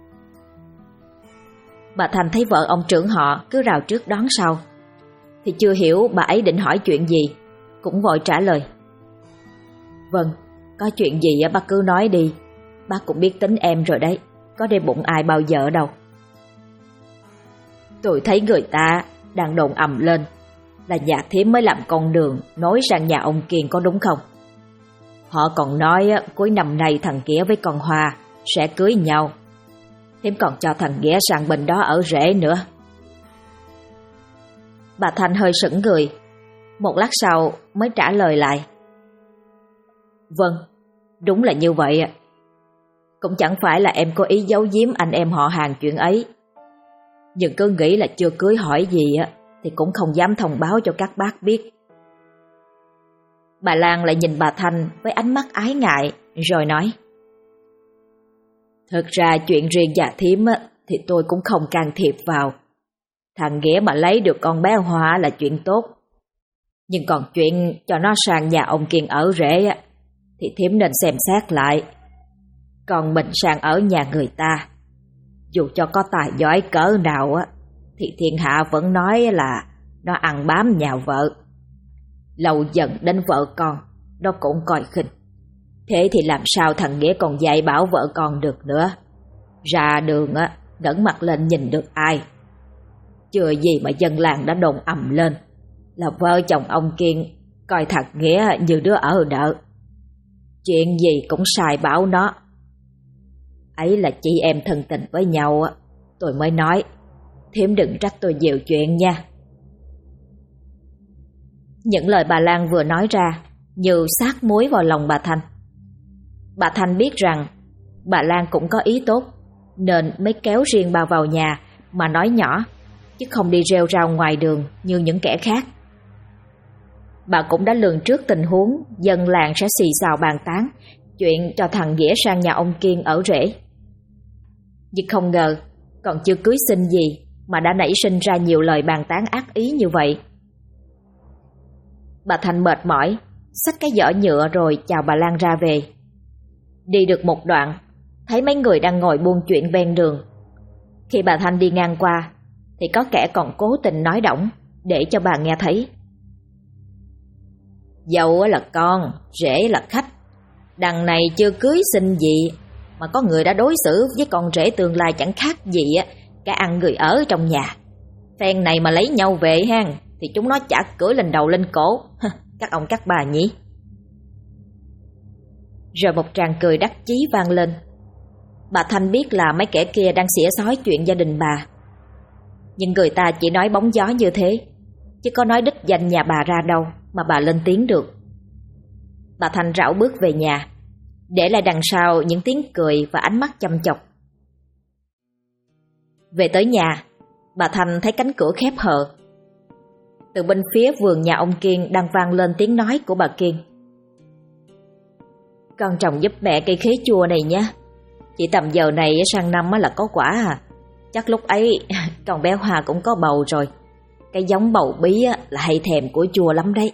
Bà Thanh thấy vợ ông trưởng họ cứ rào trước đón sau thì chưa hiểu bà ấy định hỏi chuyện gì, cũng vội trả lời: "Vâng, có chuyện gì bác cứ nói đi, bác cũng biết tính em rồi đấy, có để bụng ai bao giờ đâu. Tôi thấy người ta đang đồn ầm lên là nhà thím mới làm con đường nối sang nhà ông Kiên có đúng không? Họ còn nói cuối năm nay thằng Nghĩa với con Hoa sẽ cưới nhau. Thím còn cho thằng Nghĩa sang bên đó ở rể nữa. Bà Thanh hơi sững người, một lát sau mới trả lời lại. Vâng, đúng là như vậy. Cũng chẳng phải là em có ý giấu giếm anh em họ hàng chuyện ấy. Nhưng cứ nghĩ là chưa cưới hỏi gì thì cũng không dám thông báo cho các bác biết. Bà Lan lại nhìn bà Thanh với ánh mắt ái ngại rồi nói. Thực ra chuyện riêng nhà thím thì tôi cũng không can thiệp vào. Thằng Nghĩa mà lấy được con bé Hoa là chuyện tốt. Nhưng còn chuyện cho nó sang nhà ông Kiên ở rể thì thím nên xem xét lại. Còn mình sang ở nhà người ta, dù cho có tài giỏi cỡ nào thì thiên hạ vẫn nói là nó ăn bám nhà vợ. Lâu dần đến vợ con, nó cũng coi khinh. Thế thì làm sao thằng Nghĩa còn dạy bảo vợ con được nữa. Ra đường ngẩng mặt lên nhìn được ai. Chưa gì mà dân làng đã đồn ầm lên là vợ chồng ông Kiên coi thằng Nghĩa như đứa ở đợ. Chuyện gì cũng sai bảo nó. Ấy là chị em thân tình với nhau tôi mới nói. Thím đừng trách tôi nhiều chuyện nha. Những lời bà Lan vừa nói ra như sát muối vào lòng bà Thanh. Bà Thanh biết rằng bà Lan cũng có ý tốt, nên mới kéo riêng bà vào nhà mà nói nhỏ, chứ không đi rêu rao ngoài đường như những kẻ khác. Bà cũng đã lường trước tình huống dân làng sẽ xì xào bàn tán chuyện cho thằng Nghĩa sang nhà ông Kiên ở rể. Nhưng không ngờ còn chưa cưới xin gì mà đã nảy sinh ra nhiều lời bàn tán ác ý như vậy. Bà Thanh mệt mỏi, xách cái giỏ nhựa rồi chào bà Lan ra về. Đi được một đoạn, thấy mấy người đang ngồi buôn chuyện ven đường. Khi bà Thanh đi ngang qua, thì có kẻ còn cố tình nói đỏng để cho bà nghe thấy. Dâu là con, rể là khách. Đằng này chưa cưới xin gì mà có người đã đối xử với con rể tương lai chẳng khác gì cả ăn người ở trong nhà. Phen này mà lấy nhau về hang thì chúng nó chả cưỡi lên đầu lên cổ. Các ông các bà nhỉ. Rồi một tràng cười đắc chí vang lên. Bà Thanh biết là mấy kẻ kia đang xỉa xói chuyện gia đình bà. Nhưng người ta chỉ nói bóng gió như thế, chứ có nói đích danh nhà bà ra đâu mà bà lên tiếng được. Bà Thanh rảo bước về nhà, để lại đằng sau những tiếng cười và ánh mắt chăm chọc. Về tới nhà, bà Thanh thấy cánh cửa khép hờ. Từ bên phía vườn nhà ông Kiên đang vang lên tiếng nói của bà Kiên. Con trồng giúp mẹ cây khế chua này nhé. Chỉ tầm giờ này sang năm là có quả à. Chắc lúc ấy con bé Hoa cũng có bầu rồi. Cái giống bầu bí là hay thèm của chua lắm đấy.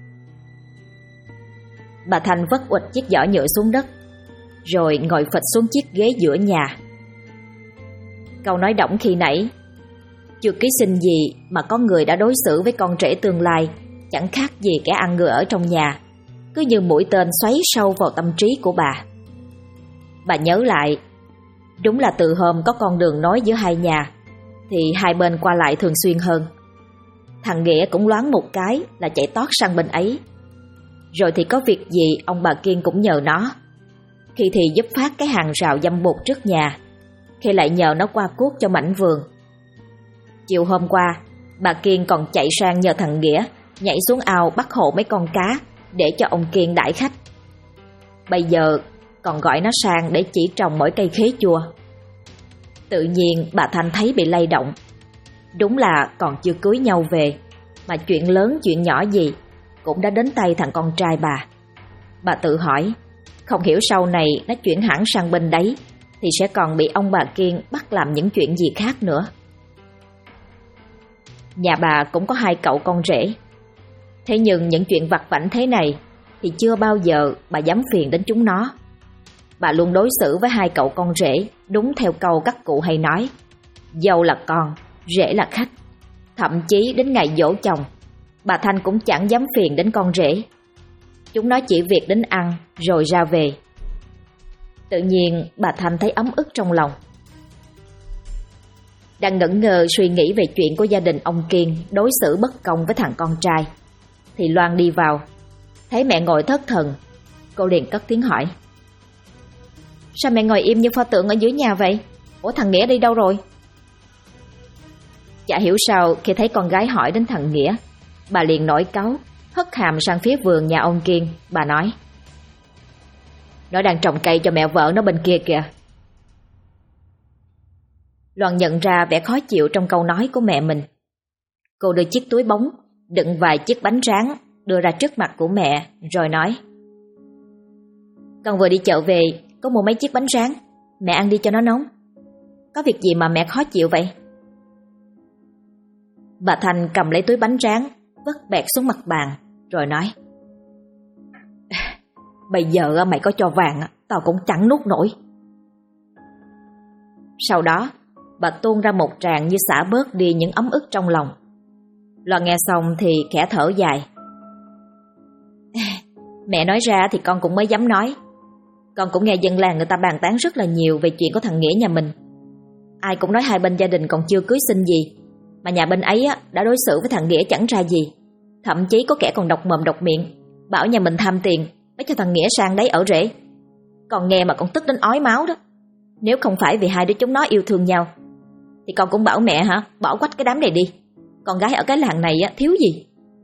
Bà Thanh vất uịch chiếc giỏ nhựa xuống đất, rồi ngồi phịch xuống chiếc ghế giữa nhà. Câu nói đỏng khi nãy, chưa ký xin gì mà có người đã đối xử với con rể tương lai chẳng khác gì kẻ ăn người ở trong nhà, cứ như mũi tên xoáy sâu vào tâm trí của bà. Bà nhớ lại, đúng là từ hôm có con đường nối giữa hai nhà thì hai bên qua lại thường xuyên hơn. Thằng Nghĩa cũng loáng một cái là chạy tót sang bên ấy. Rồi thì có việc gì ông bà Kiên cũng nhờ nó. Khi thì giúp phát cái hàng rào dăm bột trước nhà, khi lại nhờ nó qua cuốc cho mảnh vườn. Chiều hôm qua, bà Kiên còn chạy sang nhờ thằng Nghĩa nhảy xuống ao bắt hộ mấy con cá để cho ông Kiên đãi khách. Bây giờ còn gọi nó sang để chỉ trồng mỗi cây khế chua. Tự nhiên bà Thanh thấy bị lay động. Đúng là còn chưa cưới nhau về mà chuyện lớn chuyện nhỏ gì cũng đã đến tay thằng con trai bà. Bà tự hỏi, không hiểu sau này nó chuyển hẳn sang bên đấy thì sẽ còn bị ông bà Kiên bắt làm những chuyện gì khác nữa. Nhà bà cũng có hai cậu con rể. Thế nhưng những chuyện vặt vãnh thế này thì chưa bao giờ bà dám phiền đến chúng nó. Bà luôn đối xử với hai cậu con rể đúng theo câu các cụ hay nói, dâu là con, rể là khách. Thậm chí đến ngày giỗ chồng, bà Thanh cũng chẳng dám phiền đến con rể. Chúng nó chỉ việc đến ăn rồi ra về. Tự nhiên bà Thanh thấy ấm ức trong lòng. Đang ngẩn ngơ suy nghĩ về chuyện của gia đình ông Kiên đối xử bất công với thằng con trai, thì Loan đi vào, thấy mẹ ngồi thất thần. Cô liền cất tiếng hỏi: Sao mẹ ngồi im như pho tượng ở dưới nhà vậy? Ủa thằng Nghĩa đi đâu rồi? Chả hiểu sao khi thấy con gái hỏi đến thằng Nghĩa, bà liền nổi cáu, hất hàm sang phía vườn nhà ông Kiên. Bà nói: Nó đang trồng cây cho mẹ vợ nó bên kia kìa. Loan nhận ra vẻ khó chịu trong câu nói của mẹ mình. Cô đưa chiếc túi bóng đựng vài chiếc bánh rán đưa ra trước mặt của mẹ, rồi nói: Con vừa đi chợ về, có mua mấy chiếc bánh rán, mẹ ăn đi cho nó nóng. Có việc gì mà mẹ khó chịu vậy? Bà Thanh cầm lấy túi bánh rán, vứt bẹt xuống mặt bàn, rồi nói: Bây giờ mày có cho vàng, tao cũng chẳng nuốt nổi. Sau đó, bà tuôn ra một tràng như xả bớt đi những ấm ức trong lòng. Loan nghe xong thì khẽ thở dài. Mẹ nói ra thì con cũng mới dám nói. Con cũng nghe dân làng người ta bàn tán rất là nhiều về chuyện của thằng Nghĩa nhà mình. Ai cũng nói hai bên gia đình còn chưa cưới xin gì, mà nhà bên ấy đã đối xử với thằng Nghĩa chẳng ra gì. Thậm chí có kẻ còn độc mồm độc miệng bảo nhà mình tham tiền mới cho thằng Nghĩa sang đấy ở rể. Con nghe mà con tức đến ói máu đó. Nếu không phải vì hai đứa chúng nó yêu thương nhau thì con cũng bảo mẹ bỏ quách cái đám này đi. Con gái ở cái làng này thiếu gì.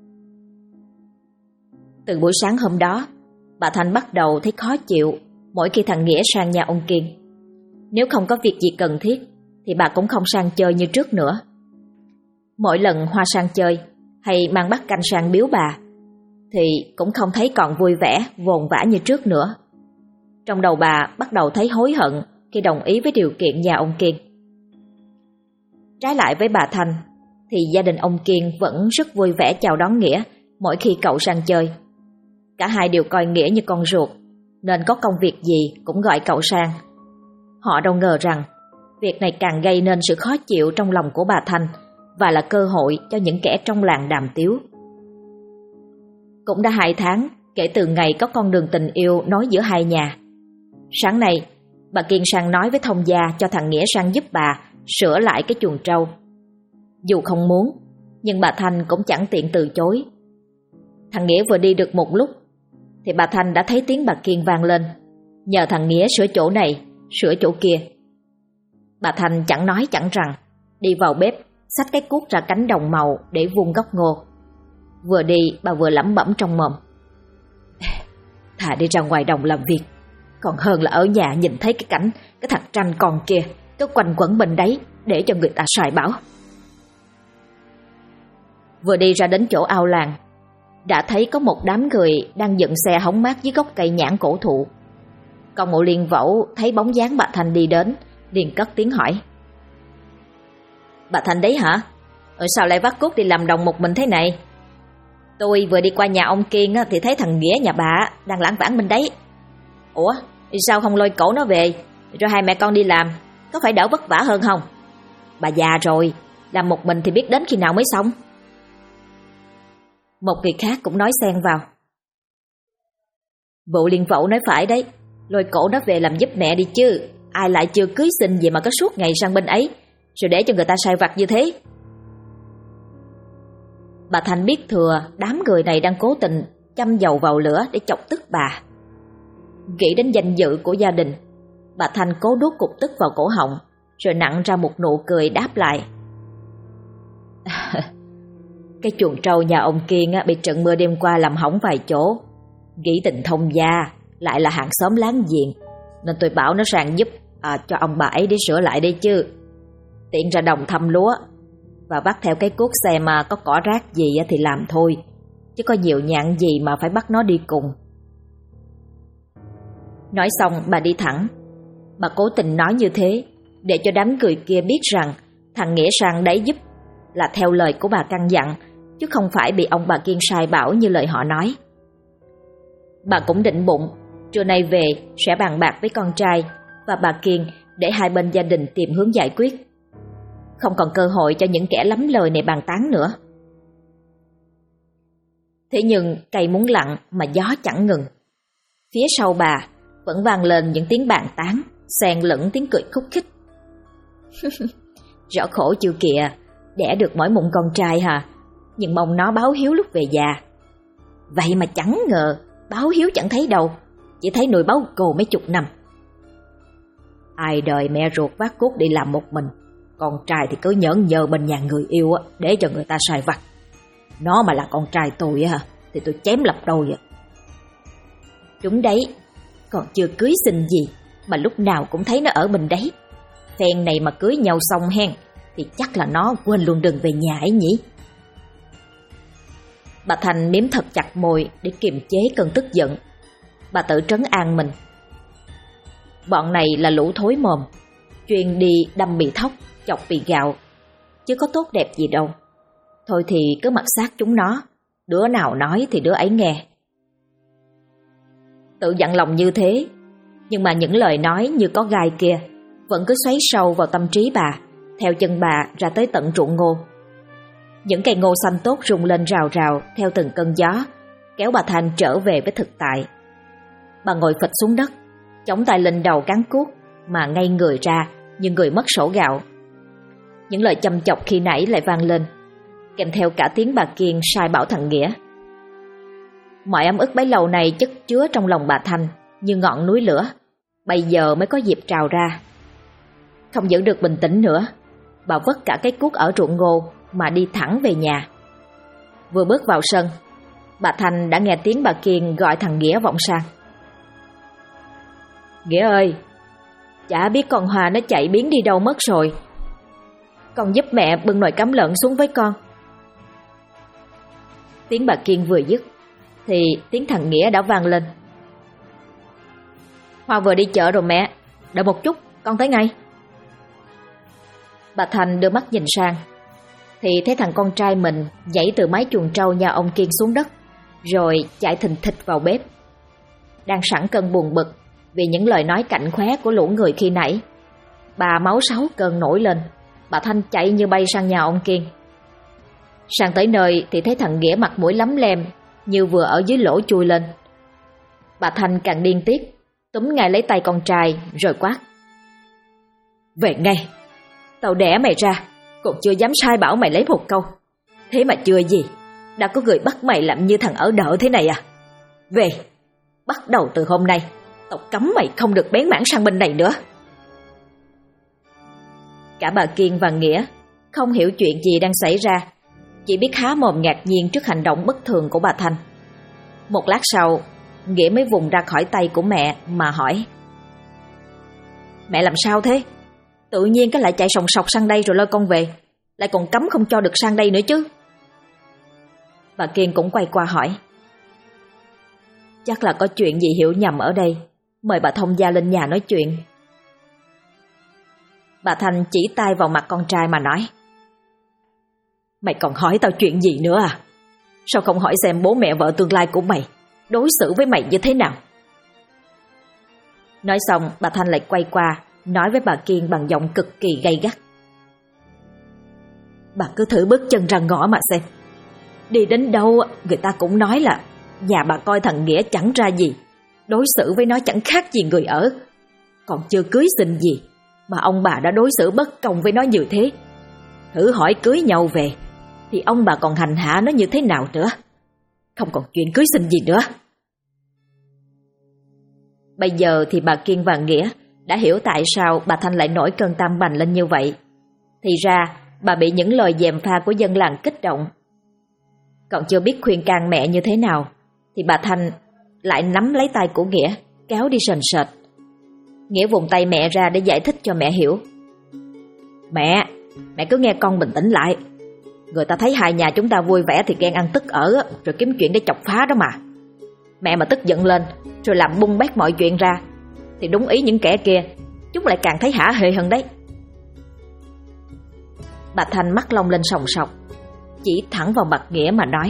Từ buổi sáng hôm đó, bà Thanh bắt đầu thấy khó chịu mỗi khi thằng Nghĩa sang nhà ông Kiên. Nếu không có việc gì cần thiết thì bà cũng không sang chơi như trước nữa. Mỗi lần Hoa sang chơi hay mang bát canh sang biếu bà thì cũng không thấy còn vui vẻ, vồn vã như trước nữa. Trong đầu bà bắt đầu thấy hối hận khi đồng ý với điều kiện nhà ông Kiên. Trái lại với bà Thanh thì gia đình ông Kiên vẫn rất vui vẻ chào đón Nghĩa mỗi khi cậu sang chơi. Cả hai đều coi Nghĩa như con ruột, nên có công việc gì cũng gọi cậu sang. Họ đâu ngờ rằng việc này càng gây nên sự khó chịu trong lòng của bà Thanh và là cơ hội cho những kẻ trong làng đàm tiếu. Cũng đã 2 tháng kể từ ngày có con đường tình yêu nối giữa hai nhà. Sáng nay, bà Kiên sang nói với thông gia cho thằng Nghĩa sang giúp bà sửa lại cái chuồng trâu. Dù không muốn, nhưng bà Thanh cũng chẳng tiện từ chối. Thằng Nghĩa vừa đi được một lúc thì bà Thanh đã thấy tiếng bà Kiên vang lên, nhờ thằng Nghĩa sửa chỗ này, sửa chỗ kia. Bà Thanh chẳng nói chẳng rằng, đi vào bếp, xách cái cuốc ra cánh đồng màu để vun gốc ngô. Vừa đi bà vừa lẩm bẩm trong mồm: Thà đi ra ngoài đồng làm việc, còn hơn là ở nhà nhìn thấy cái cảnh cái thằng Tranh con kia cứ quanh quẩn bên đấy để cho người ta sài bảo. Vừa đi ra đến chỗ ao làng, đã thấy có một đám người đang dựng xe hóng mát dưới gốc cây nhãn cổ thụ. Con Mụ Liên Vẩu thấy bóng dáng bà Thanh đi đến, liền cất tiếng hỏi: Bà Thanh đấy hả? Sao lại vác cuốc đi làm đồng một mình thế này? Tôi vừa đi qua nhà ông Kiên thì thấy thằng Nghĩa nhà bà đang lãng vãng bên đấy. Ủa, sao không lôi cổ nó về rồi hai mẹ con đi làm, có phải đỡ vất vả hơn không? Bà già rồi, làm một mình thì biết đến khi nào mới xong. Một người khác cũng nói xen vào: Vụ Liên Vẩu nói phải đấy, lôi cổ nó về làm giúp mẹ đi chứ. Ai lại chưa cưới xin gì mà có suốt ngày sang bên ấy rồi để cho người ta sai vặt như thế. Bà Thanh biết thừa đám người này đang cố tình châm dầu vào lửa để chọc tức bà. Nghĩ đến danh dự của gia đình, bà Thanh cố đút cục tức vào cổ họng, rồi nặn ra một nụ cười đáp lại: Cái chuồng trâu nhà ông Kiên bị trận mưa đêm qua làm hỏng vài chỗ. Nghĩ tình thông gia lại là hàng xóm láng giềng, nên tôi bảo nó sang giúp cho ông bà ấy để sửa lại đây chứ. Tiện ra đồng thăm lúa và bắt theo cái cuốc xe mà có cỏ rác gì thì làm thôi, chứ có nhiều nhạn gì mà phải bắt nó đi cùng. Nói xong bà đi thẳng. Bà cố tình nói như thế để cho đám người kia biết rằng thằng Nghĩa sang đấy giúp là theo lời của bà căn dặn, chứ không phải bị ông bà Kiên sai bảo như lời họ nói. Bà cũng định bụng trưa nay về sẽ bàn bạc với con trai và bà Kiên để hai bên gia đình tìm hướng giải quyết, không còn cơ hội cho những kẻ lắm lời này bàn tán nữa. Thế nhưng cây muốn lặng mà gió chẳng ngừng. Phía sau bà, vẫn vang lên những tiếng bàn tán, xen lẫn tiếng cười khúc khích. Rõ khổ chưa kìa, đẻ được mỗi mụn con trai hả, nhưng mong nó báo hiếu lúc về già. Vậy mà chẳng ngờ báo hiếu chẳng thấy đâu, chỉ thấy nuôi báo cồ mấy chục năm. Ai đời mẹ ruột vác cuốc đi làm một mình, con trai thì cứ nhởn nhơ bên nhà người yêu để cho người ta sai vặt. Nó mà là con trai tôi thì tôi chém lập đôi. Đúng đấy, còn chưa cưới xin gì mà lúc nào cũng thấy nó ở bên đấy. Phen này mà cưới nhau xong hen thì chắc là nó quên luôn đừng về nhà ấy nhỉ. Bà Thành miếm thật chặt môi để kiềm chế cơn tức giận. Bà tự trấn an mình. Bọn này là lũ thối mồm, chuyên đi đâm bị thóc, chọc bị gạo, chứ có tốt đẹp gì đâu. Thôi thì cứ mặc xác chúng nó, đứa nào nói thì đứa ấy nghe. Tự dặn lòng như thế, nhưng mà những lời nói như có gai kia vẫn cứ xoáy sâu vào tâm trí bà, theo chân bà ra tới tận ruộng ngô. Những cây ngô xanh tốt rung lên rào rào theo từng cơn gió, kéo bà Thành trở về với thực tại. Bà ngồi phịch xuống đất, chống tay lên đầu cán cuốc mà ngây người ra như người mất sổ gạo. Những lời châm chọc khi nãy lại vang lên, kèm theo cả tiếng bà Kiên sai bảo thằng Nghĩa. Mọi ấm ức bấy lâu này chất chứa trong lòng bà Thanh như ngọn núi lửa, bây giờ mới có dịp trào ra. Không giữ được bình tĩnh nữa, bà vất cả cái cuốc ở ruộng ngô mà đi thẳng về nhà. Vừa bước vào sân, bà Thanh đã nghe tiếng bà Kiên gọi thằng Nghĩa vọng sang. Nghĩa ơi, chả biết con Hoa nó chạy biến đi đâu mất rồi. Con giúp mẹ bưng nồi cám lợn xuống với con. Tiếng bà Kiên vừa dứt thì tiếng thằng Nghĩa đã vang lên. Hoa vừa đi chợ rồi mẹ, đợi một chút, con tới ngay. Bà Thành đưa mắt nhìn sang thì thấy thằng con trai mình nhảy từ mái chuồng trâu nhà ông Kiên xuống đất, rồi chạy thình thịch vào bếp. Đang sẵn cơn buồn bực vì những lời nói cạnh khóe của lũ người khi nãy, bà máu sáu cơn nổi lên. Bà Thanh chạy như bay sang nhà ông Kiên. Sang tới nơi thì thấy thằng Nghĩa mặt mũi lấm lem như vừa ở dưới lỗ chui lên. Bà Thanh càng điên tiết, túm ngay lấy tay con trai rồi quát. Về ngay, tao đẻ mày ra, còn chưa dám sai bảo mày lấy một câu. Thế mà chưa gì, đã có người bắt mày làm như thằng ở đợ thế này à? Về, bắt đầu từ hôm nay, tao cấm mày không được bén mảng sang bên này nữa. Cả bà Kiên và Nghĩa không hiểu chuyện gì đang xảy ra, chỉ biết há mồm ngạc nhiên trước hành động bất thường của bà Thanh. Một lát sau, Nghĩa mới vùng ra khỏi tay của mẹ mà hỏi. Mẹ làm sao thế? Tự nhiên cái lại chạy sòng sọc sang đây rồi lôi con về, lại còn cấm không cho được sang đây nữa chứ. Bà Kiên cũng quay qua hỏi. Chắc là có chuyện gì hiểu nhầm ở đây, mời bà thông gia lên nhà nói chuyện. Bà Thanh chỉ tay vào mặt con trai mà nói. Mày còn hỏi tao chuyện gì nữa à? Sao không hỏi xem bố mẹ vợ tương lai của mày đối xử với mày như thế nào? Nói xong, bà Thanh lại quay qua nói với bà Kiên bằng giọng cực kỳ gay gắt. Bà cứ thử bước chân ra ngõ mà xem. Đi đến đâu người ta cũng nói là nhà bà coi thằng Nghĩa chẳng ra gì, đối xử với nó chẳng khác gì người ở. Còn chưa cưới xin gì mà ông bà đã đối xử bất công với nó như thế. Thử hỏi cưới nhau về thì ông bà còn hành hạ nó như thế nào nữa. Không còn chuyện cưới xin gì nữa. Bây giờ thì bà Kiên và Nghĩa đã hiểu tại sao bà Thanh lại nổi cơn tam bành lên như vậy. Thì ra bà bị những lời gièm pha của dân làng kích động. Còn chưa biết khuyên can mẹ như thế nào thì bà Thanh lại nắm lấy tay của Nghĩa, kéo đi sền sệt. Nghĩa vùng tay mẹ ra để giải thích cho mẹ hiểu. Mẹ cứ nghe con bình tĩnh lại. Người ta thấy hai nhà chúng ta vui vẻ thì ghen ăn tức ở, rồi kiếm chuyện để chọc phá đó mà. Mẹ mà tức giận lên rồi làm bung bét mọi chuyện ra thì đúng ý những kẻ kia, chúng lại càng thấy hả hê hơn đấy. Bà Thanh mắt long lên sòng sọc, chỉ thẳng vào mặt Nghĩa mà nói.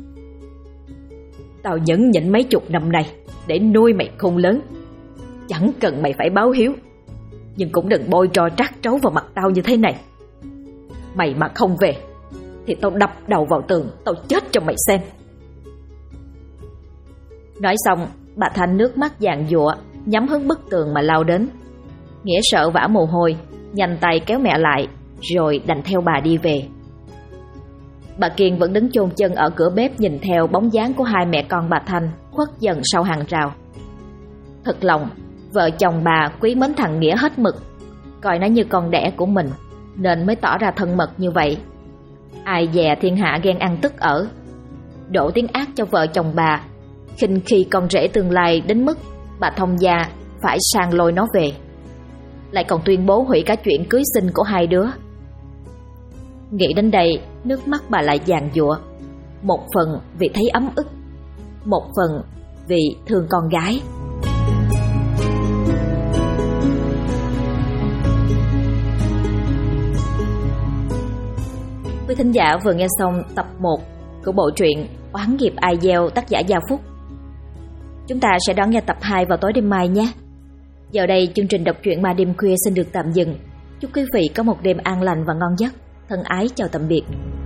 Tao nhẫn nhịn mấy chục năm nay để nuôi mày khôn lớn, chẳng cần mày phải báo hiếu, nhưng cũng đừng bôi trò trát trấu vào mặt tao như thế này. Mày mà không về thì tao đập đầu vào tường, tao chết cho mày xem. Nói xong, bà Thanh nước mắt giàn giụa nhắm hướng bức tường mà lao đến. Nghĩa sợ vã mồ hôi, nhanh tay kéo mẹ lại, rồi đành theo bà đi về. Bà Kiên vẫn đứng chôn chân ở cửa bếp nhìn theo bóng dáng của hai mẹ con bà Thanh khuất dần sau hàng rào. Thật lòng, vợ chồng bà quý mến thằng Nghĩa hết mực, coi nó như con đẻ của mình, nên mới tỏ ra thân mật như vậy. Ai dè thiên hạ ghen ăn tức ở, đổ tiếng ác cho vợ chồng bà, khinh khi con rể tương lai đến mức bà thông gia phải sang lôi nó về, lại còn tuyên bố hủy cả chuyện cưới xin của hai đứa. Nghĩ đến đây, nước mắt bà lại giàn giụa, một phần vì thấy ấm ức, một phần vì thương con gái. Quý thính giả vừa nghe xong tập 1 của bộ truyện Oán nghiệp ai gieo, tác giả Gia Phúc. Chúng ta sẽ đón nghe tập 2 vào tối đêm mai nhé. Giờ đây chương trình đọc truyện ma đêm khuya xin được tạm dừng. Chúc quý vị có một đêm an lành và ngon giấc. Thân ái chào tạm biệt.